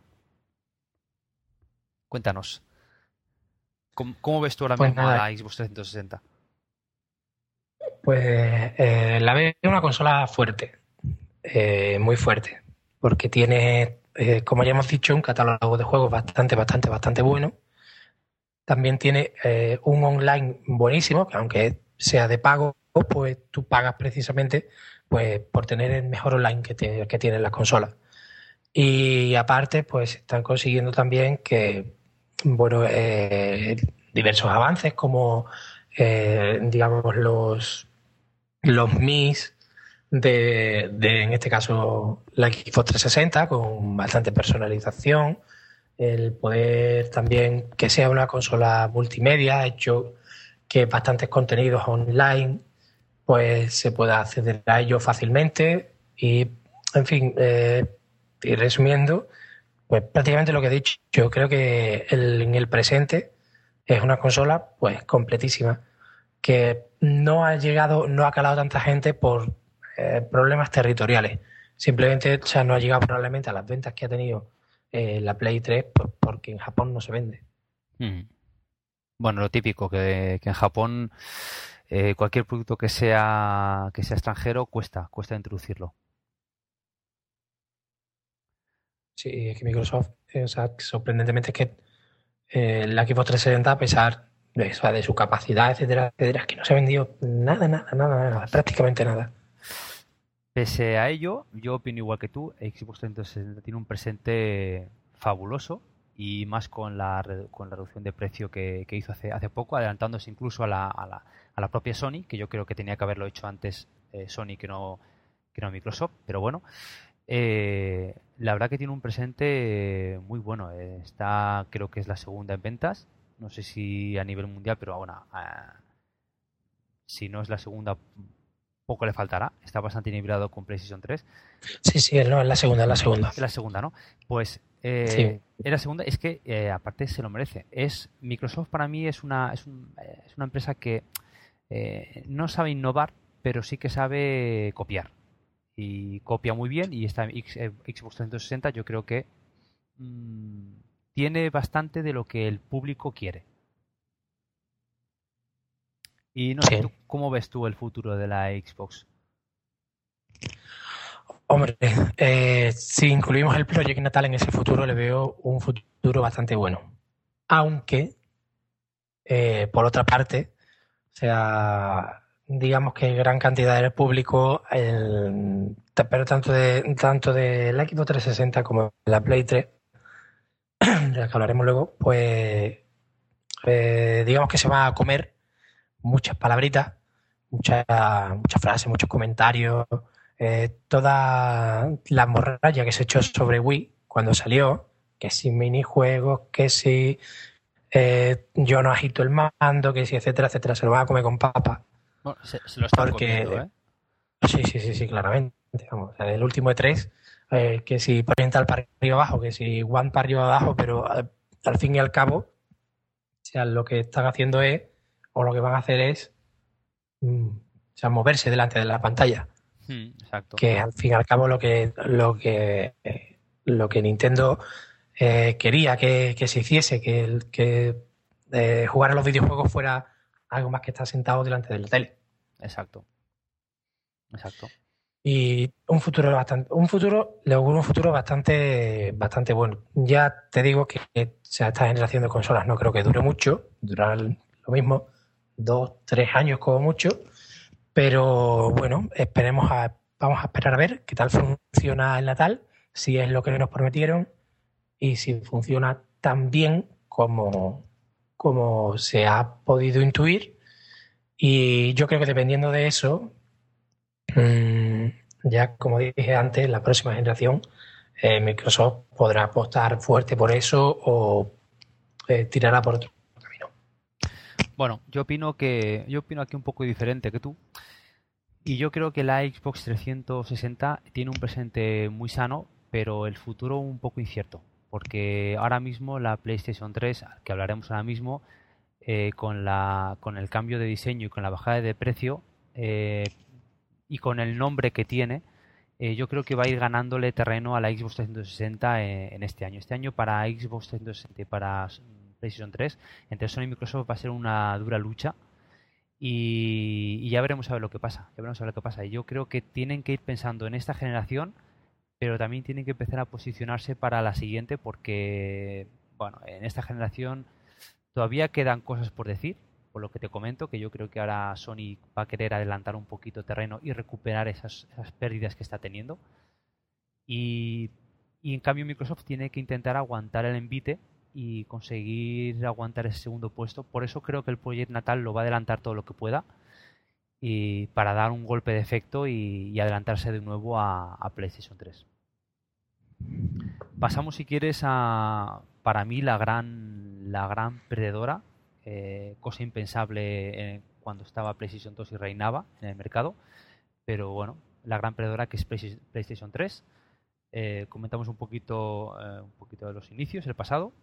Cuéntanos, ¿cómo ves tú ahora Pues mismo a nada, la Xbox 360? pues la veo una consola fuerte, muy fuerte, porque tiene, como ya hemos dicho, un catálogo de juegos bastante, bastante, bastante bueno. También tiene un online buenísimo, que aunque sea de pago, pues tú pagas precisamente pues, por tener el mejor online que tienen las consolas. Y aparte, pues están consiguiendo también que, bueno, diversos avances como, digamos, los Mis en este caso, la Xbox 360 con bastante personalización, el poder también que sea una consola multimedia, ha hecho que bastantes contenidos online pues se pueda acceder a ellos fácilmente y, en fin, y resumiendo, pues prácticamente lo que he dicho, yo creo que en el presente es una consola pues completísima, que no ha llegado, no ha calado tanta gente por problemas territoriales. Simplemente, o sea, no ha llegado probablemente a las ventas que ha tenido la Play 3 pues, porque en Japón no se vende. Mm. Bueno, lo típico, que en Japón cualquier producto que sea extranjero cuesta introducirlo. Sí, es que Microsoft, o sea, sorprendentemente es que la Xbox 360, a pesar de, o sea, de su capacidad, etcétera, etcétera, es que no se ha vendido nada, nada, nada, nada, prácticamente nada. Pese a ello, yo opino igual que tú, Xbox 360 tiene un presente fabuloso y más con la reducción de precio que hizo hace poco, adelantándose incluso a la propia Sony, que yo creo que tenía que haberlo hecho antes Sony que no Microsoft, pero bueno, la verdad que tiene un presente muy bueno. Creo que es la segunda en ventas, no sé si a nivel mundial, pero bueno, si no es la segunda, poco le faltará. Está bastante nivelado con PlayStation 3. Sí, sí, no, es la segunda, es la segunda. Es la segunda, ¿no? Pues Sí, es la segunda, es que aparte se lo merece. Microsoft para mí es una empresa que no sabe innovar, pero sí que sabe copiar. Y copia muy bien y esta Xbox 360 yo creo que mm, tiene bastante de lo que el público quiere. Y no sé, sí. ¿cómo ves tú el futuro de la Xbox? Hombre, si incluimos el Project Natal en ese futuro, le veo un futuro bastante bueno. Aunque, por otra parte, o sea, digamos que gran cantidad del público, pero tanto de la Xbox 360 como de la Play 3, de la que hablaremos luego, pues digamos que se va a comer muchas palabritas, muchas frases, muchos comentarios, toda la morralla que se echó sobre Wii cuando salió, que si minijuegos, que si yo no agito el mando, que si etcétera, etcétera, se lo van a comer con papa. Bueno, se lo están comiendo, ¿eh? Sí, claramente. Vamos, o sea, el último E3, que si oriental para arriba abajo, que si One para arriba abajo, pero al fin y al cabo, o sea, lo que están haciendo es, o lo que van a hacer es, o sea, moverse delante de la pantalla. Exacto. Que al fin y al cabo lo que Nintendo quería que se hiciese, que jugar a los videojuegos fuera algo más que estar sentado delante de la tele. Exacto. Y un futuro bastante bueno. Ya te digo que esta generación de consolas no creo que dure mucho, durará lo mismo, 2-3 años como mucho, pero bueno, vamos a esperar a ver qué tal funciona el Natal, si es lo que nos prometieron y si funciona tan bien como se ha podido intuir. Y yo creo que dependiendo de eso, ya como dije antes, la próxima generación Microsoft podrá apostar fuerte por eso o tirará por otro camino. Bueno, yo opino aquí un poco diferente que tú. Y yo creo que la Xbox 360 tiene un presente muy sano, pero el futuro un poco incierto. Porque ahora mismo la PlayStation 3, que hablaremos ahora mismo, con el cambio de diseño y con la bajada de precio y con el nombre que tiene, yo creo que va a ir ganándole terreno a la Xbox 360 en este año. Este año para Xbox 360 y para PlayStation 3, entre Sony y Microsoft va a ser una dura lucha. Y ya veremos a ver lo que pasa. Y yo creo que tienen que ir pensando en esta generación, pero también tienen que empezar a posicionarse para la siguiente, porque bueno, en esta generación todavía quedan cosas por decir, por lo que te comento, que yo creo que ahora Sony va a querer adelantar un poquito terreno y recuperar esas pérdidas que está teniendo. Y en cambio Microsoft tiene que intentar aguantar el envite y conseguir aguantar ese segundo puesto. Por eso creo que el Project Natal lo va a adelantar todo lo que pueda, y para dar un golpe de efecto y adelantarse de nuevo a PlayStation 3. Pasamos, si quieres, a, para mí, la gran perdedora, cosa impensable cuando estaba PlayStation 2 y reinaba en el mercado, pero bueno, la gran perdedora, que es PlayStation 3. Comentamos un poquito de los inicios, el pasado.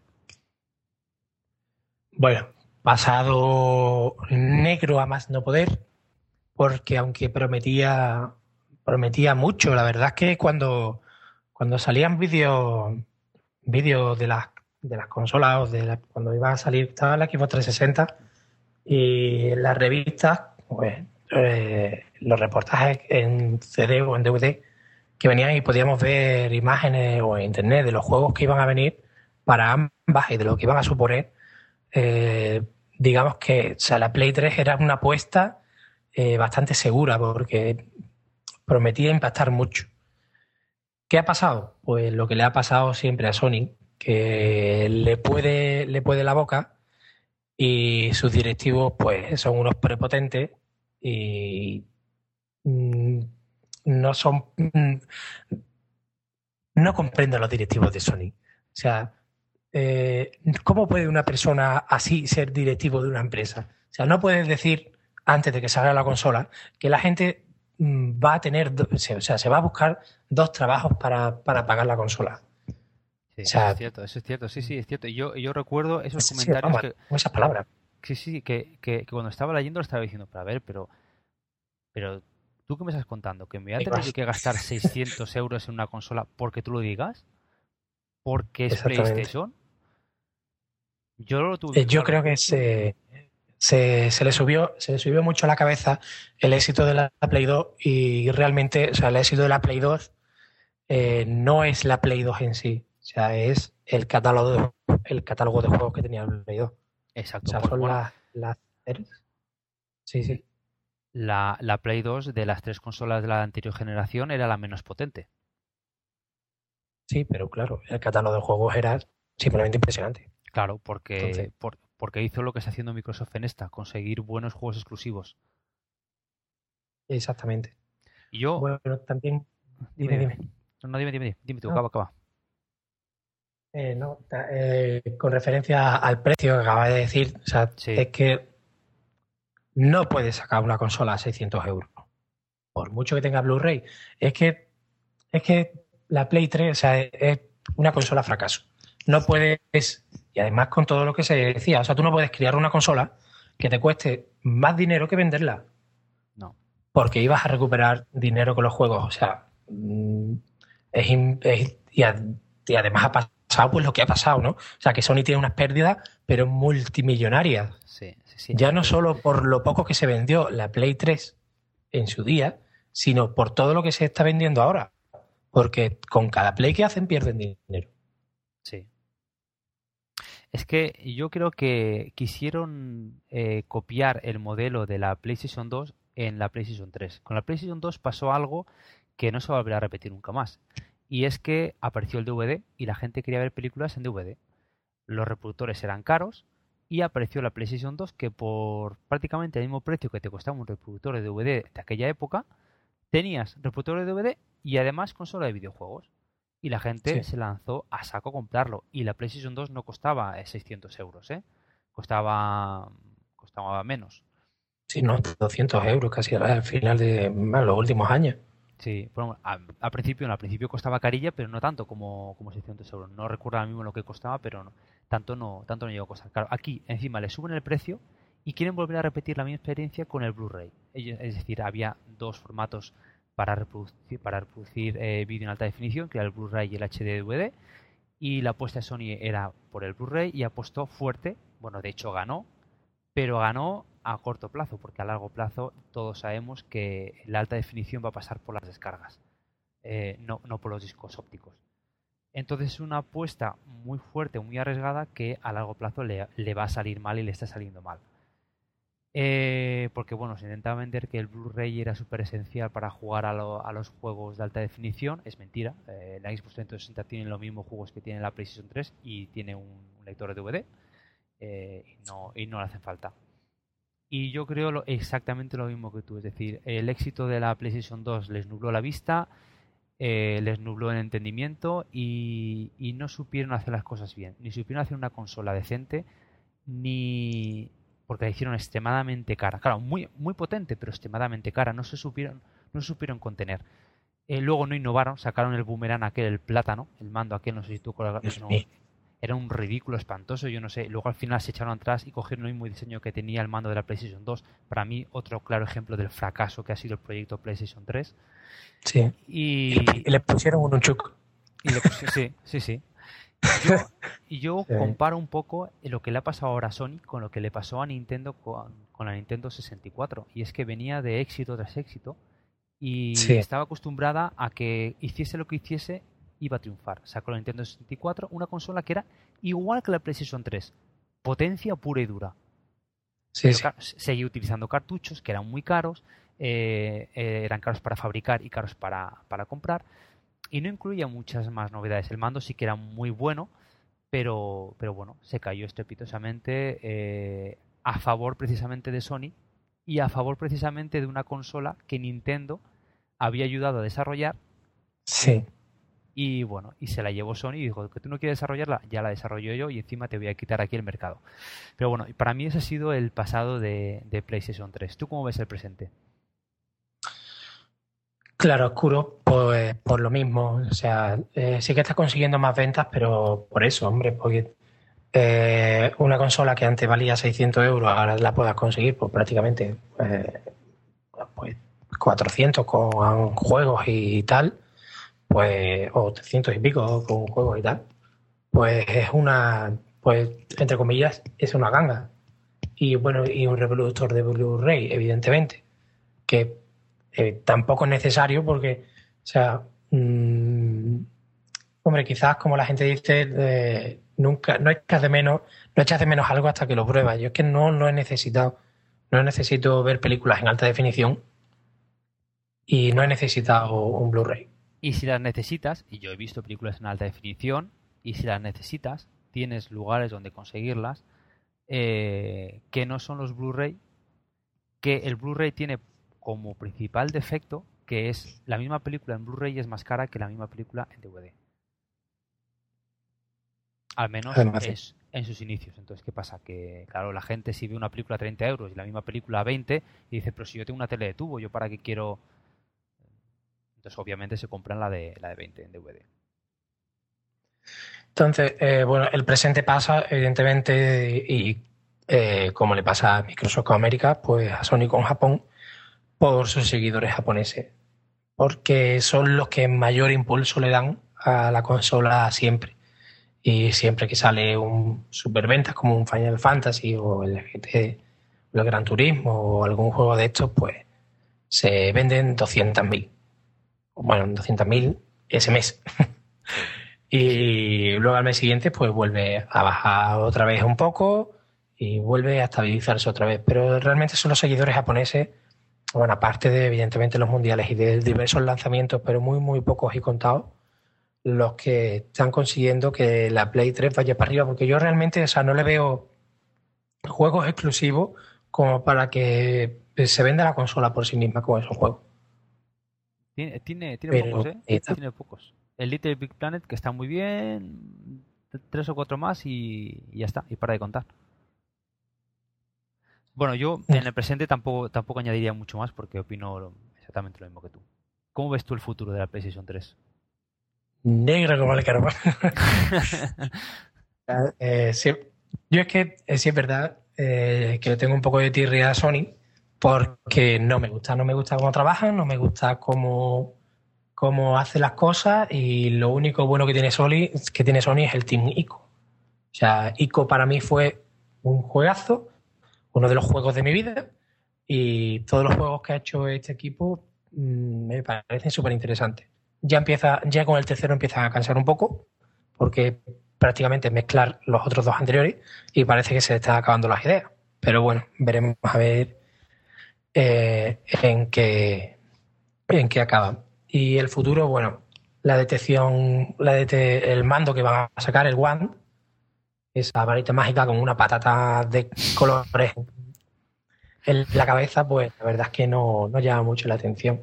Bueno, pasado negro a más no poder, porque aunque prometía mucho, la verdad es que cuando salían vídeos de las consolas, cuando iba a salir, estaba la Xbox 360 y en las revistas, pues, los reportajes en CD o en DVD que venían, y podíamos ver imágenes o en internet de los juegos que iban a venir para ambas y de lo que iban a suponer. Digamos que, o sea, la Play 3 era una apuesta bastante segura, porque prometía impactar mucho. ¿Qué ha pasado? Pues lo que le ha pasado siempre a Sony, que le puede la boca, y sus directivos pues son unos prepotentes y no comprenden los directivos de Sony. O sea, ¿cómo puede una persona así ser directivo de una empresa? O sea, no puedes decir antes de que salga la consola que la gente va a tener, se va a buscar 2 trabajos para pagar la consola. Sí, o sea, eso es cierto, sí, es cierto. Y yo recuerdo esos comentarios, vamos, con esas palabras. Sí, que cuando estaba leyendo lo estaba diciendo, pero a ver, pero ¿tú qué me estás contando? ¿Que me voy a tener que gastar 600 euros en una consola porque tú lo digas? ¿Porque es PlayStation? Yo creo que se le subió mucho a la cabeza el éxito de la Play 2, y realmente, o sea, el éxito de la Play 2 no es la Play 2 en sí, o sea, es el catálogo de juegos que tenía el Play 2. Exacto. O sea, son las series. Sí, sí. La Play 2 de las 3 consolas de la anterior generación era la menos potente. Sí, pero claro, el catálogo de juegos era simplemente impresionante. Claro, porque, Entonces, porque hizo lo que está haciendo Microsoft en esta, conseguir buenos juegos exclusivos. exactamente. Y yo, Bueno, también, dime, dime. No, dime tú, No, acaba. con referencia al precio que acabas de decir, o sea, Sí, es que no puedes sacar una consola a 600 euros. Por mucho que tenga Blu-ray. Es que la Play 3, o sea, es una consola fracaso. No puedes, y además con todo lo que se decía, o sea, tú no puedes crear una consola que te cueste más dinero que venderla. no. Porque ibas a recuperar dinero con los juegos. O sea, y además ha pasado pues lo que ha pasado, ¿no? O sea, que Sony tiene unas pérdidas, pero multimillonarias. Sí, sí, sí. Ya no solo por lo poco que se vendió la Play 3 en su día, sino por todo lo que se está vendiendo ahora. Porque con cada Play que hacen pierden dinero. Sí. Es que yo creo que quisieron copiar el modelo de la PlayStation 2 en la PlayStation 3. Con la PlayStation 2 pasó algo que no se va a volver a repetir nunca más. Y es que apareció el DVD y la gente quería ver películas en DVD. Los reproductores eran caros y apareció la PlayStation 2 que por prácticamente el mismo precio que te costaba un reproductor de DVD de aquella época, tenías reproductor de DVD y además consola de videojuegos. Y la gente Sí. se lanzó a saco a comprarlo. Y la PlayStation 2 no costaba 600 euros, ¿eh? Costaba menos. Sí, no, 200 euros casi al final de los últimos años. Sí, bueno, al principio costaba carilla, pero no tanto como 600 euros. No recuerdo ahora mismo lo que costaba, pero tanto no llegó a costar. Claro, aquí encima le suben el precio y quieren volver a repetir la misma experiencia con el Blu-ray. Es decir, había dos formatos para reproducir vídeo en alta definición, que era el Blu-ray y el HD DVD. Y la apuesta de Sony era por el Blu-ray y apostó fuerte. Bueno, de hecho ganó, pero ganó a corto plazo, porque a largo plazo todos sabemos que la alta definición va a pasar por las descargas, no por los discos ópticos. Entonces es una apuesta muy fuerte, muy arriesgada, que a largo plazo le va a salir mal y le está saliendo mal. Porque bueno, se intentaba vender que el Blu-ray era súper esencial para jugar a los juegos de alta definición. Es mentira. La Xbox 360 tiene los mismos juegos que tiene la PlayStation 3 y tiene un lector de DVD, y no le hacen falta. Y yo creo exactamente lo mismo que tú, es decir, el éxito de la PlayStation 2 les nubló la vista, les nubló el entendimiento y no supieron hacer las cosas bien, ni supieron hacer una consola decente, ni porque la hicieron extremadamente cara, claro, muy, muy potente, pero extremadamente cara, no se supieron contener. Luego no innovaron, sacaron el boomerang aquel, el plátano, el mando aquel, no sé si tú era un ridículo espantoso, yo no sé. Luego al final se echaron atrás y cogieron el mismo diseño que tenía el mando de la PlayStation 2. Para mí, otro claro ejemplo del fracaso que ha sido el proyecto PlayStation 3. Sí. Y le pusieron un Nunchuk. Sí, sí, sí. Yo Sí. comparo un poco lo que le ha pasado ahora a Sony con lo que le pasó a Nintendo con la Nintendo 64. Y es que venía de éxito tras éxito y Sí. estaba acostumbrada a que hiciese lo que hiciese, iba a triunfar. Sacó la Nintendo 64, una consola que era igual que la PlayStation 3, potencia pura y dura. Sí, Pero sí. claro, seguía utilizando cartuchos que eran muy caros, eran caros para fabricar y caros para comprar, y no incluía muchas más novedades. El mando sí que era muy bueno, pero bueno, se cayó estrepitosamente, a favor precisamente de Sony y a favor precisamente de una consola que Nintendo había ayudado a desarrollar. Sí. Y bueno, y se la llevó Sony y dijo que tú no quieres desarrollarla, ya la desarrollo yo y encima te voy a quitar aquí el mercado. Pero bueno, para mí ese ha sido el pasado de PlayStation 3. ¿Tú cómo ves el presente? Claro, oscuro, pues por lo mismo. O sea, sí que está consiguiendo más ventas, pero por eso, hombre, porque una consola que antes valía 600 euros, ahora la puedas conseguir por prácticamente pues 400 con juegos y tal, pues, o 300 y pico con juegos y tal, pues es pues entre comillas, es una ganga. Y bueno, y un reproductor de Blu-ray, evidentemente, que tampoco es necesario porque, o sea, Hombre, quizás como la gente dice, nunca, no echas de menos algo hasta que lo pruebas. Yo es que no he necesitado, no necesito ver películas en alta definición y no he Bueno, necesitado un Blu-ray. y si las necesitas, y yo he visto películas en alta definición, y si las necesitas, tienes lugares donde conseguirlas, que no son los Blu-ray, que el Blu-ray tiene como principal defecto que es la misma película en Blu-ray es más cara que la misma película en DVD. Al menos Además, sí. es en sus inicios. Entonces, ¿qué pasa? Que, claro, la gente si ve una película a 30 euros y la misma película a 20, y dice, pero si yo tengo una tele de tubo, ¿yo para qué quiero? Entonces, obviamente, se compran la de 20 en DVD. Entonces, bueno, el presente pasa, evidentemente, y como le pasa a Microsoft con América, pues a Sony con Japón, por sus seguidores japoneses, porque son los que mayor impulso le dan a la consola siempre. Y siempre que sale un superventas como un Final Fantasy o el GT, o el Gran Turismo o algún juego de estos, pues se venden 200.000. Bueno, 200.000 ese mes. Y luego al mes siguiente pues vuelve a bajar otra vez un poco y vuelve a estabilizarse otra vez. Pero realmente son los seguidores japoneses, bueno, aparte de evidentemente los mundiales y de diversos lanzamientos, pero muy, muy pocos y contados, los que están consiguiendo que la Play 3 vaya para arriba, porque yo realmente, o sea, no le veo juegos exclusivos como para que se venda la consola por sí misma con esos juegos. Tiene pocos, Pero ¿eh? Tiene pocos. El Little Big Planet, que está muy bien, tres o cuatro más y ya está, y para de contar. Bueno, yo en el presente tampoco añadiría mucho más porque opino exactamente lo mismo que tú. ¿Cómo ves tú el futuro de la PlayStation 3? negro como el carbón. Sí, yo es que sí es verdad que le tengo un poco de tirria a Sony porque no me gusta cómo trabajan, no me gusta cómo hace las cosas y lo único bueno que tiene Sony es el Team ICO. O sea, ICO para mí fue un juegazo, uno de los juegos de mi vida y todos los juegos que ha hecho este equipo me parecen súper interesantes. Ya con el tercero empiezan a cansar un poco porque prácticamente mezclar los otros dos anteriores y parece que se le están acabando las ideas. Pero bueno, veremos a ver en qué acaban. Y el futuro, bueno, la detección, el mando que van a sacar, el One, esa varita mágica con una patata de colores en la cabeza, pues la verdad es que no llama mucho la atención.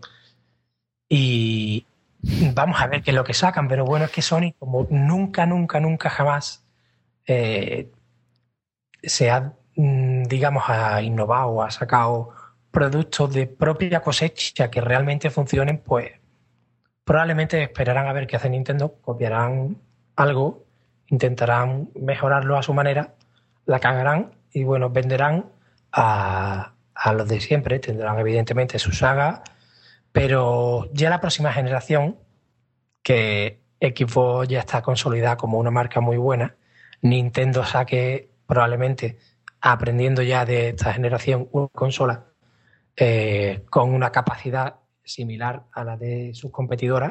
Y vamos a ver qué es lo que sacan, pero bueno, es que Sony, como nunca jamás eh, se ha, digamos, ha innovado o ha sacado productos de propia cosecha que realmente funcionen, pues probablemente esperarán a ver qué hace Nintendo, copiarán algo, intentarán mejorarlo a su manera, la cagarán y bueno, venderán a los de siempre, tendrán evidentemente su saga, pero ya la próxima generación, que Xbox ya está consolidada como una marca muy buena, Nintendo saque probablemente, aprendiendo ya de esta generación, una consola con una capacidad similar a la de sus competidoras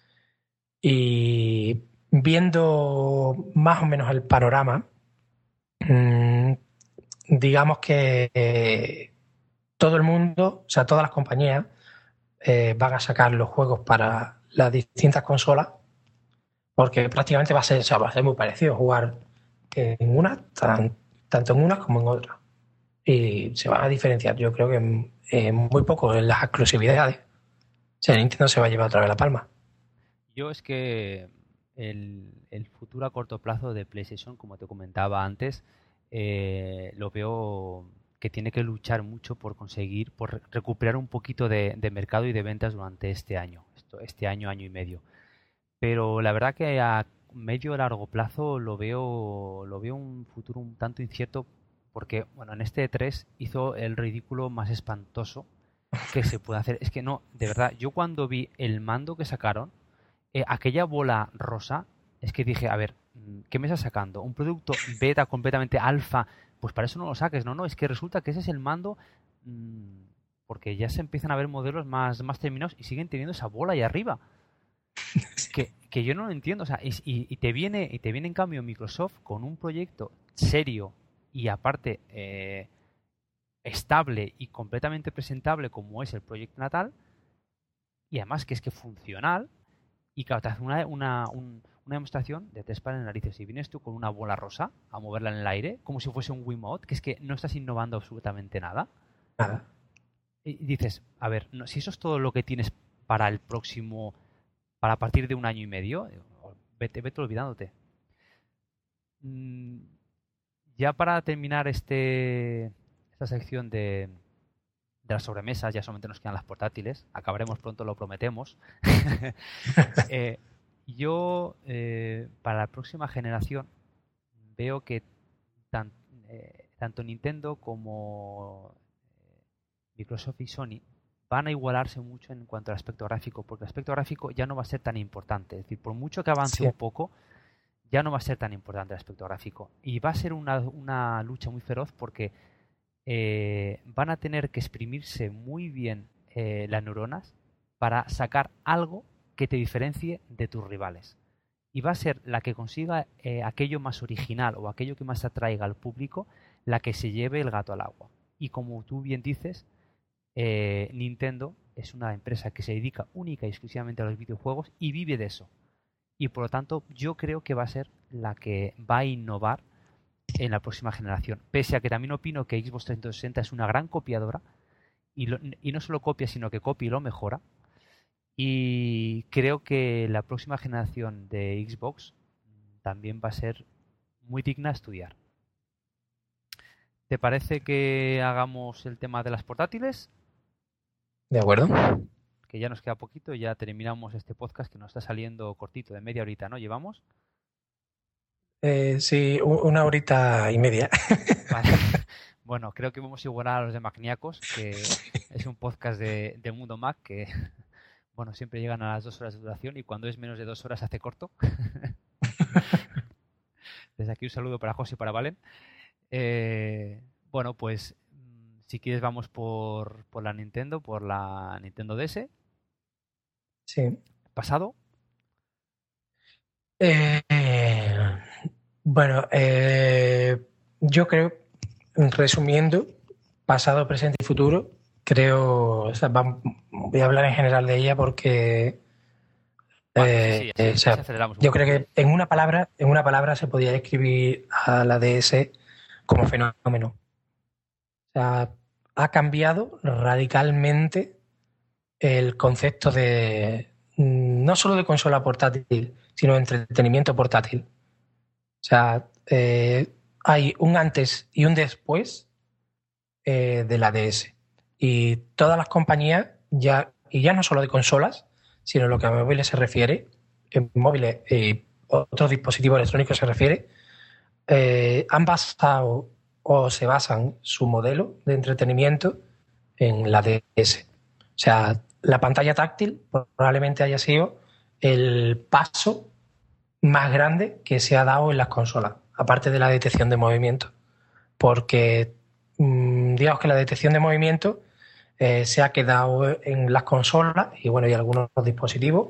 y viendo más o menos el panorama, mmm, digamos que todo el mundo, o sea, todas las compañías van a sacar los juegos para las distintas consolas porque prácticamente o sea, va a ser muy parecido jugar en una, tanto en una como en otra. Y se van a diferenciar, yo creo que muy poco en las exclusividades. O sea, Nintendo se va a llevar otra vez la palma. Yo es que el futuro a corto plazo de PlayStation, como te comentaba antes, lo veo que tiene que luchar mucho por conseguir, por recuperar un poquito de mercado y de ventas durante este año, este año y medio. Pero la verdad que a medio o largo plazo lo veo un futuro un tanto incierto porque, bueno, en este E3 hizo el ridículo más espantoso que se puede hacer. Es que no, de verdad, yo cuando vi el mando que sacaron, aquella bola rosa, es que dije, a ver, ¿qué me estás sacando? ¿Un producto beta completamente alfa? Pues para eso no lo saques, no, es que resulta que ese es el mando, porque ya se empiezan a ver modelos más terminados y siguen teniendo esa bola ahí arriba. Que yo no lo entiendo. O sea, y te viene en cambio Microsoft con un proyecto serio y aparte estable y completamente presentable como es el proyecto Natal, y además que es que funcional, y claro, te hace una demostración de tres pares de narices. Y vienes tú con una bola rosa a moverla en el aire, como si fuese un Wiimote, que es que no estás innovando absolutamente nada. Nada. Y dices, a ver, no, si eso es todo lo que tienes para el próximo, para partir de un año y medio, vete olvidándote. Ya para terminar esta sección de las sobremesas, ya solamente nos quedan las portátiles. Acabaremos pronto, lo prometemos. Yo, para la próxima generación, veo que tanto Nintendo como Microsoft y Sony van a igualarse mucho en cuanto al aspecto gráfico, porque el aspecto gráfico ya no va a ser tan importante. Es decir, por mucho que avance un poco, ya no va a ser tan importante el aspecto gráfico. Y va a ser una lucha muy feroz porque van a tener que exprimirse muy bien las neuronas para sacar algo que te diferencie de tus rivales. Y va a ser la que consiga aquello más original o aquello que más atraiga al público la que se lleve el gato al agua. Y como tú bien dices, Nintendo es una empresa que se dedica única y exclusivamente a los videojuegos y vive de eso. Y por lo tanto yo creo que va a ser la que va a innovar en la próxima generación. Pese a que también opino que Xbox 360 es una gran copiadora y no solo copia, sino que copia y lo mejora. Y creo que la próxima generación de Xbox también va a ser muy digna de estudiar. ¿Te parece que hagamos el tema de las portátiles? De acuerdo. Que ya nos queda poquito y ya terminamos este podcast que nos está saliendo cortito, de media horita, ¿no? ¿Llevamos? Sí, 1 horita y media. Vale. Bueno, creo que vamos a igualar a los de Magníacos, que es un podcast de Mundo Mac que, bueno, siempre llegan a las 2 horas de duración y cuando es menos de 2 horas se hace corto. Desde aquí un saludo para José y para Valen. Bueno, pues si quieres vamos por la Nintendo DS. Sí. ¿Pasado? Bueno, yo creo, resumiendo, pasado, presente y futuro, creo, o sea, voy a hablar en general de ella porque Vale, sí, o sea, aceleramos un yo poco. creo que en una palabra se podría describir a la DS como fenómeno. O sea, ha cambiado radicalmente el concepto de no solo de consola portátil, sino de entretenimiento portátil. O sea, hay un antes y un después de la DS. Y todas las compañías, y ya no solo de consolas, sino lo que a móviles se refiere, en móviles y otros dispositivos electrónicos se refiere, han basado o se basan su modelo de entretenimiento en la DS. O sea, la pantalla táctil probablemente haya sido el paso más grande que se ha dado en las consolas, aparte de la detección de movimiento. Porque digamos que la detección de movimiento se ha quedado en las consolas y bueno, y algunos dispositivos,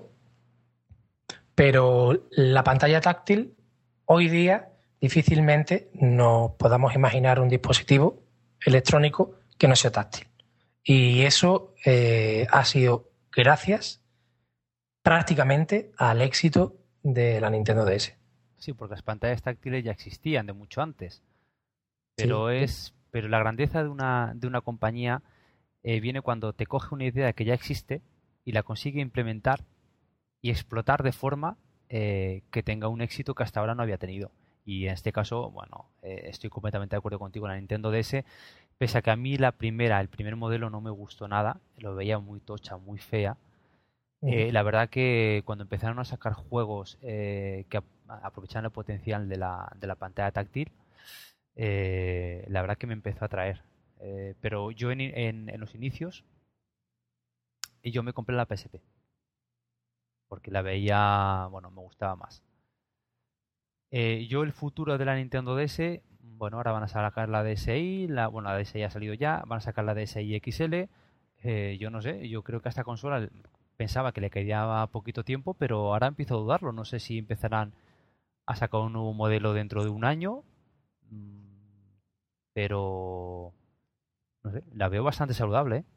pero la pantalla táctil hoy día difícilmente nos podamos imaginar un dispositivo electrónico que no sea táctil. Y eso ha sido gracias prácticamente al éxito de la Nintendo DS. Sí, porque las pantallas táctiles ya existían de mucho antes. Sí. Pero la grandeza de una compañía viene cuando te coge una idea que ya existe y la consigue implementar y explotar de forma que tenga un éxito que hasta ahora no había tenido. Y en este caso, bueno, estoy completamente de acuerdo contigo. La Nintendo DS, pese a que a mí el primer modelo no me gustó nada, lo veía muy tocha, muy fea. La verdad que cuando empezaron a sacar juegos que aprovechaban el potencial de la pantalla táctil, la verdad que me empezó a atraer. Pero yo en los inicios yo me compré la PSP porque la veía, bueno, me gustaba más. Yo el futuro de la Nintendo DS, bueno, ahora van a sacar la DSi, la DSi ha salido ya, van a sacar la DSi XL, yo no sé, yo creo que a esta consola, pensaba que le quedaba poquito tiempo, pero ahora empiezo a dudarlo. No sé si empezarán a sacar un nuevo modelo dentro de un año, pero no sé, la veo bastante saludable, ¿eh?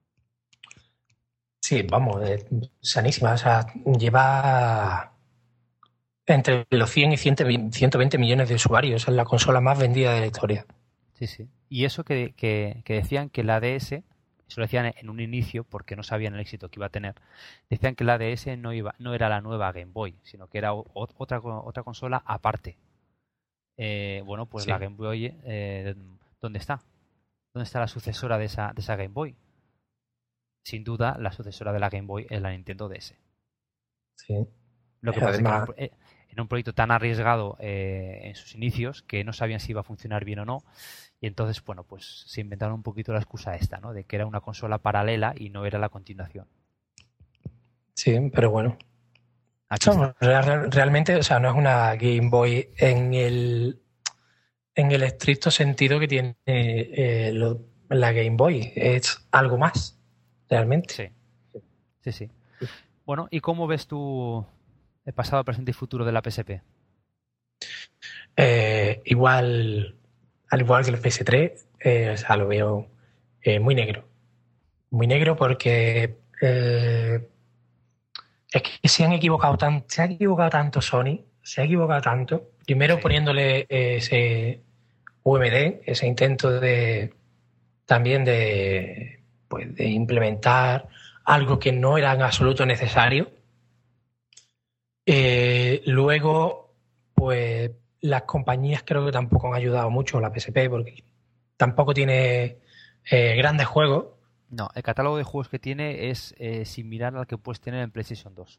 Sí, vamos, sanísima. O sea, lleva entre los 100 y 120 millones de usuarios. Es la consola más vendida de la historia. Sí, sí. Y eso que decían que la DS, eso lo decían en un inicio porque no sabían el éxito que iba a tener, decían que la DS no era la nueva Game Boy, sino que era otra consola aparte. Bueno, pues la Sí, Game Boy, ¿dónde está? ¿Dónde está la sucesora de esa Game Boy? Sin duda, la sucesora de la Game Boy es la Nintendo DS. sí. Lo que pasa es que Además, en un proyecto tan arriesgado en sus inicios que no sabían si iba a funcionar bien o no. Y entonces, bueno, pues se inventaron un poquito la excusa esta, ¿no? De que era una consola paralela y no era la continuación. sí, pero bueno. Aquí está. Realmente, o sea, no es una Game Boy en el estricto sentido que tiene la Game Boy. Es algo más, realmente. Sí, sí, sí. Bueno, ¿y cómo ves tú el pasado, presente y futuro de la PSP? Igual, al igual que el PS3, o sea, lo veo muy negro. Muy negro porque es que se ha equivocado tanto Sony, se ha equivocado tanto. Primero Sí, poniéndole ese UMD, ese intento de también de, pues, de implementar algo que no era en absoluto necesario. Luego, pues las compañías creo que tampoco han ayudado mucho a la PSP porque tampoco tiene grandes juegos. no, el catálogo de juegos que tiene es similar al que puedes tener en PlayStation 2.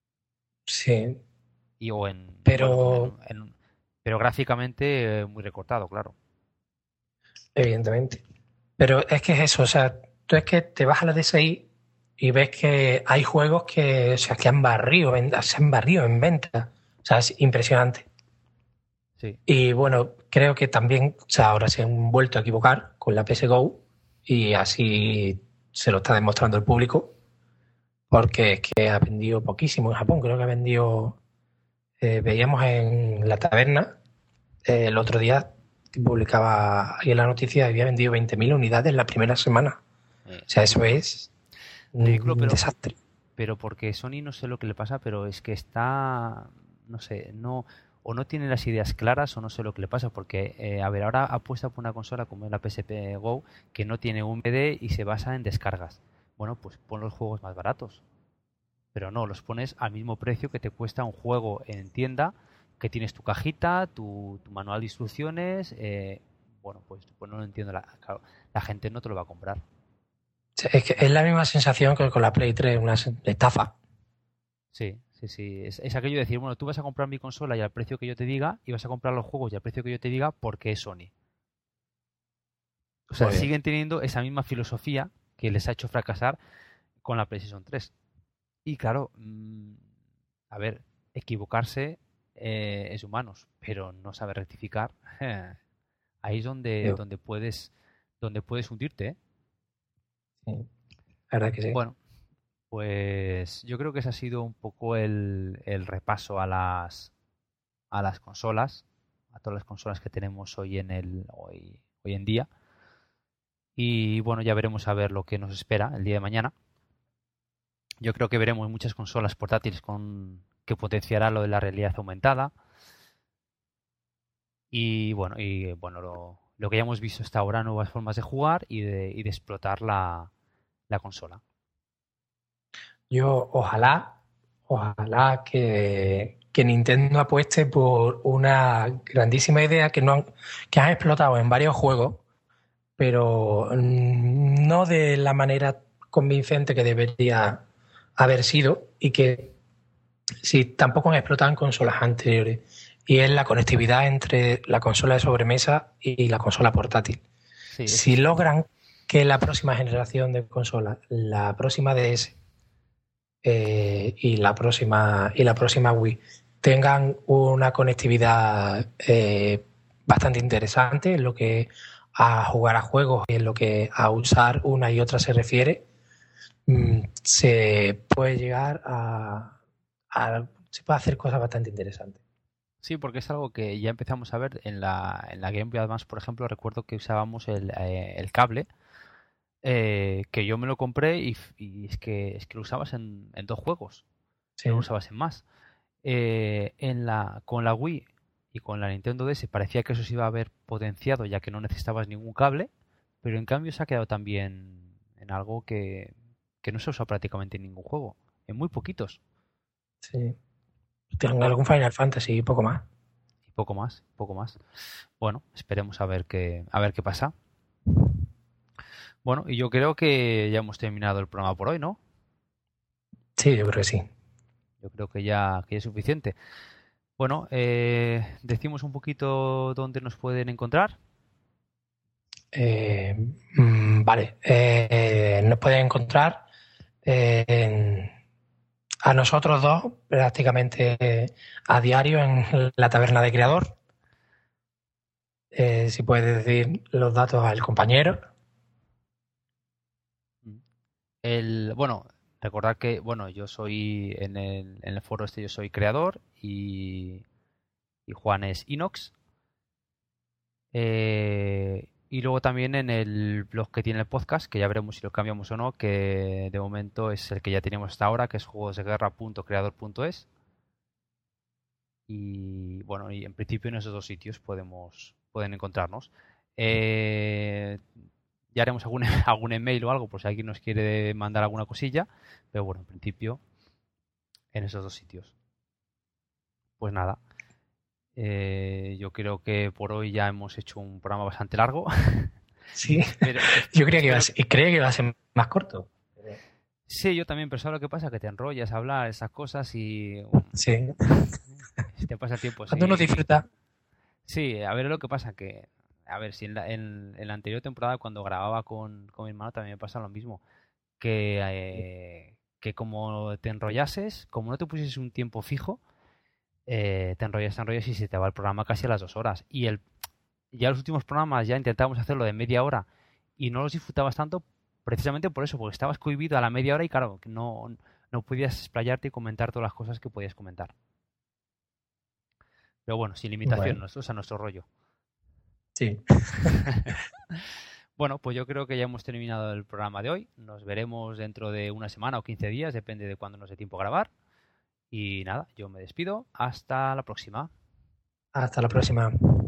Sí, Y, o en, bueno, pero pero gráficamente muy recortado, claro. evidentemente. Pero es que es eso, o sea, tú es que te vas a la DSi y ves que hay juegos que, o sea, que se han barrido en venta. O sea, es impresionante. Sí, Y bueno, creo que también, o sea, ahora se han vuelto a equivocar con la PS Go y así se lo está demostrando el público, porque es que ha vendido poquísimo en Japón. Creo que ha vendido, veíamos en la taberna el otro día que publicaba ahí en la noticia, había vendido 20.000 unidades la primera semana. O sea, eso ridículo. es Ridículo, un desastre. pero porque Sony no sé lo que le pasa, pero es que está, no sé, no, o no tiene las ideas claras o no sé lo que le pasa, porque, a ver, ahora apuesta por una consola como es la PSP Go que no tiene un PD y se basa en descargas. Bueno, pues pon los juegos más baratos, pero no, los pones al mismo precio que te cuesta un juego en tienda, que tienes tu cajita, tu manual de instrucciones, bueno, pues no lo entiendo, claro, la gente no te lo va a comprar. Es que es la misma sensación que con la Play 3, una estafa. Sí, sí, sí. Es aquello de decir, bueno, tú vas a comprar mi consola y al precio que yo te diga, y vas a comprar los juegos y al precio que yo te diga porque es Sony. O sea, Pues siguen teniendo esa misma filosofía que les ha hecho fracasar con la PlayStation 3. Y claro, a ver, equivocarse es humanos, pero no saber rectificar, ahí es yo, donde puedes hundirte, ¿eh? sí, la verdad que sí. Bueno, pues yo creo que ese ha sido un poco el repaso a las consolas, a todas las consolas que tenemos hoy en día. Y bueno, ya veremos a ver lo que nos espera el día de mañana. Yo creo que veremos muchas consolas portátiles que potenciará lo de la realidad aumentada. Y bueno lo que ya hemos visto hasta ahora, nuevas formas de jugar y de explotar la consola. Yo ojalá que Nintendo apueste por una grandísima idea que han explotado en varios juegos, pero no de la manera convincente que debería haber sido y que sí, tampoco han explotado en consolas anteriores. Y es la conectividad entre la consola de sobremesa y la consola portátil. Sí, eso Si es. logran que la próxima generación de consolas, la próxima DS y la próxima Wii tengan una conectividad bastante interesante en lo que a jugar a juegos y en lo que a usar una y otra se refiere, se puede llegar se puede hacer cosas bastante interesantes. Sí, porque es algo que ya empezamos a ver en la Game Boy Advance, por ejemplo. Recuerdo que usábamos el cable, que yo me lo compré y es que lo usabas en dos juegos, Sí, no lo usabas en más. Con la Wii y con la Nintendo DS parecía que eso se iba a haber potenciado ya que no necesitabas ningún cable, pero en cambio se ha quedado también en algo que no se usa prácticamente en ningún juego, en muy poquitos. sí. Tengo algún Final Fantasy y poco más. Y poco más, poco más. Bueno, esperemos a ver qué pasa. Bueno, y yo creo que ya hemos terminado el programa por hoy, ¿no? Sí, yo creo que sí. Yo creo que ya es suficiente. Bueno, decimos un poquito dónde nos pueden encontrar. Eh, vale. Nos pueden encontrar a nosotros dos prácticamente a diario en la taberna de creador. Si puedes decir los datos al compañero. Bueno, recordad que, bueno, yo soy en el foro yo soy creador y Juan es Inox. Y luego también en el blog que tiene el podcast, que ya veremos si lo cambiamos o no, que de momento es el que ya teníamos hasta ahora, que es juegosdeguerra.creador.es. Y bueno, y en principio en esos dos sitios pueden encontrarnos. Eh, ya haremos algún email o algo por si alguien nos quiere mandar alguna cosilla, pero bueno, en principio en esos dos sitios. Pues nada, yo creo que por hoy ya hemos hecho un programa bastante largo. Sí, Pero, yo creía que iba a ser más corto. sí, yo también, pero ¿sabes lo que pasa? Que te enrollas a hablar esas cosas y Sí. si te pasa el tiempo. Cuando uno Sí, disfruta. sí, a ver lo que pasa, que a ver, si en la anterior temporada cuando grababa con mi hermano también me pasa lo mismo, que como te enrollases, como no te pusieses un tiempo fijo, te enrollas y se te va el programa casi a las 2 horas. Ya los últimos programas ya intentábamos hacerlo de media hora y no los disfrutabas tanto precisamente por eso, porque estabas cohibido a la media hora y claro, que no podías explayarte y comentar todas las cosas que podías comentar. Pero bueno, sin limitación, Bueno, a nuestro rollo. sí. Bueno, pues yo creo que ya hemos terminado el programa de hoy. Nos veremos dentro de una semana o 15 días, depende de cuándo nos dé tiempo a grabar. Y nada, yo me despido. Hasta la próxima. Hasta la próxima.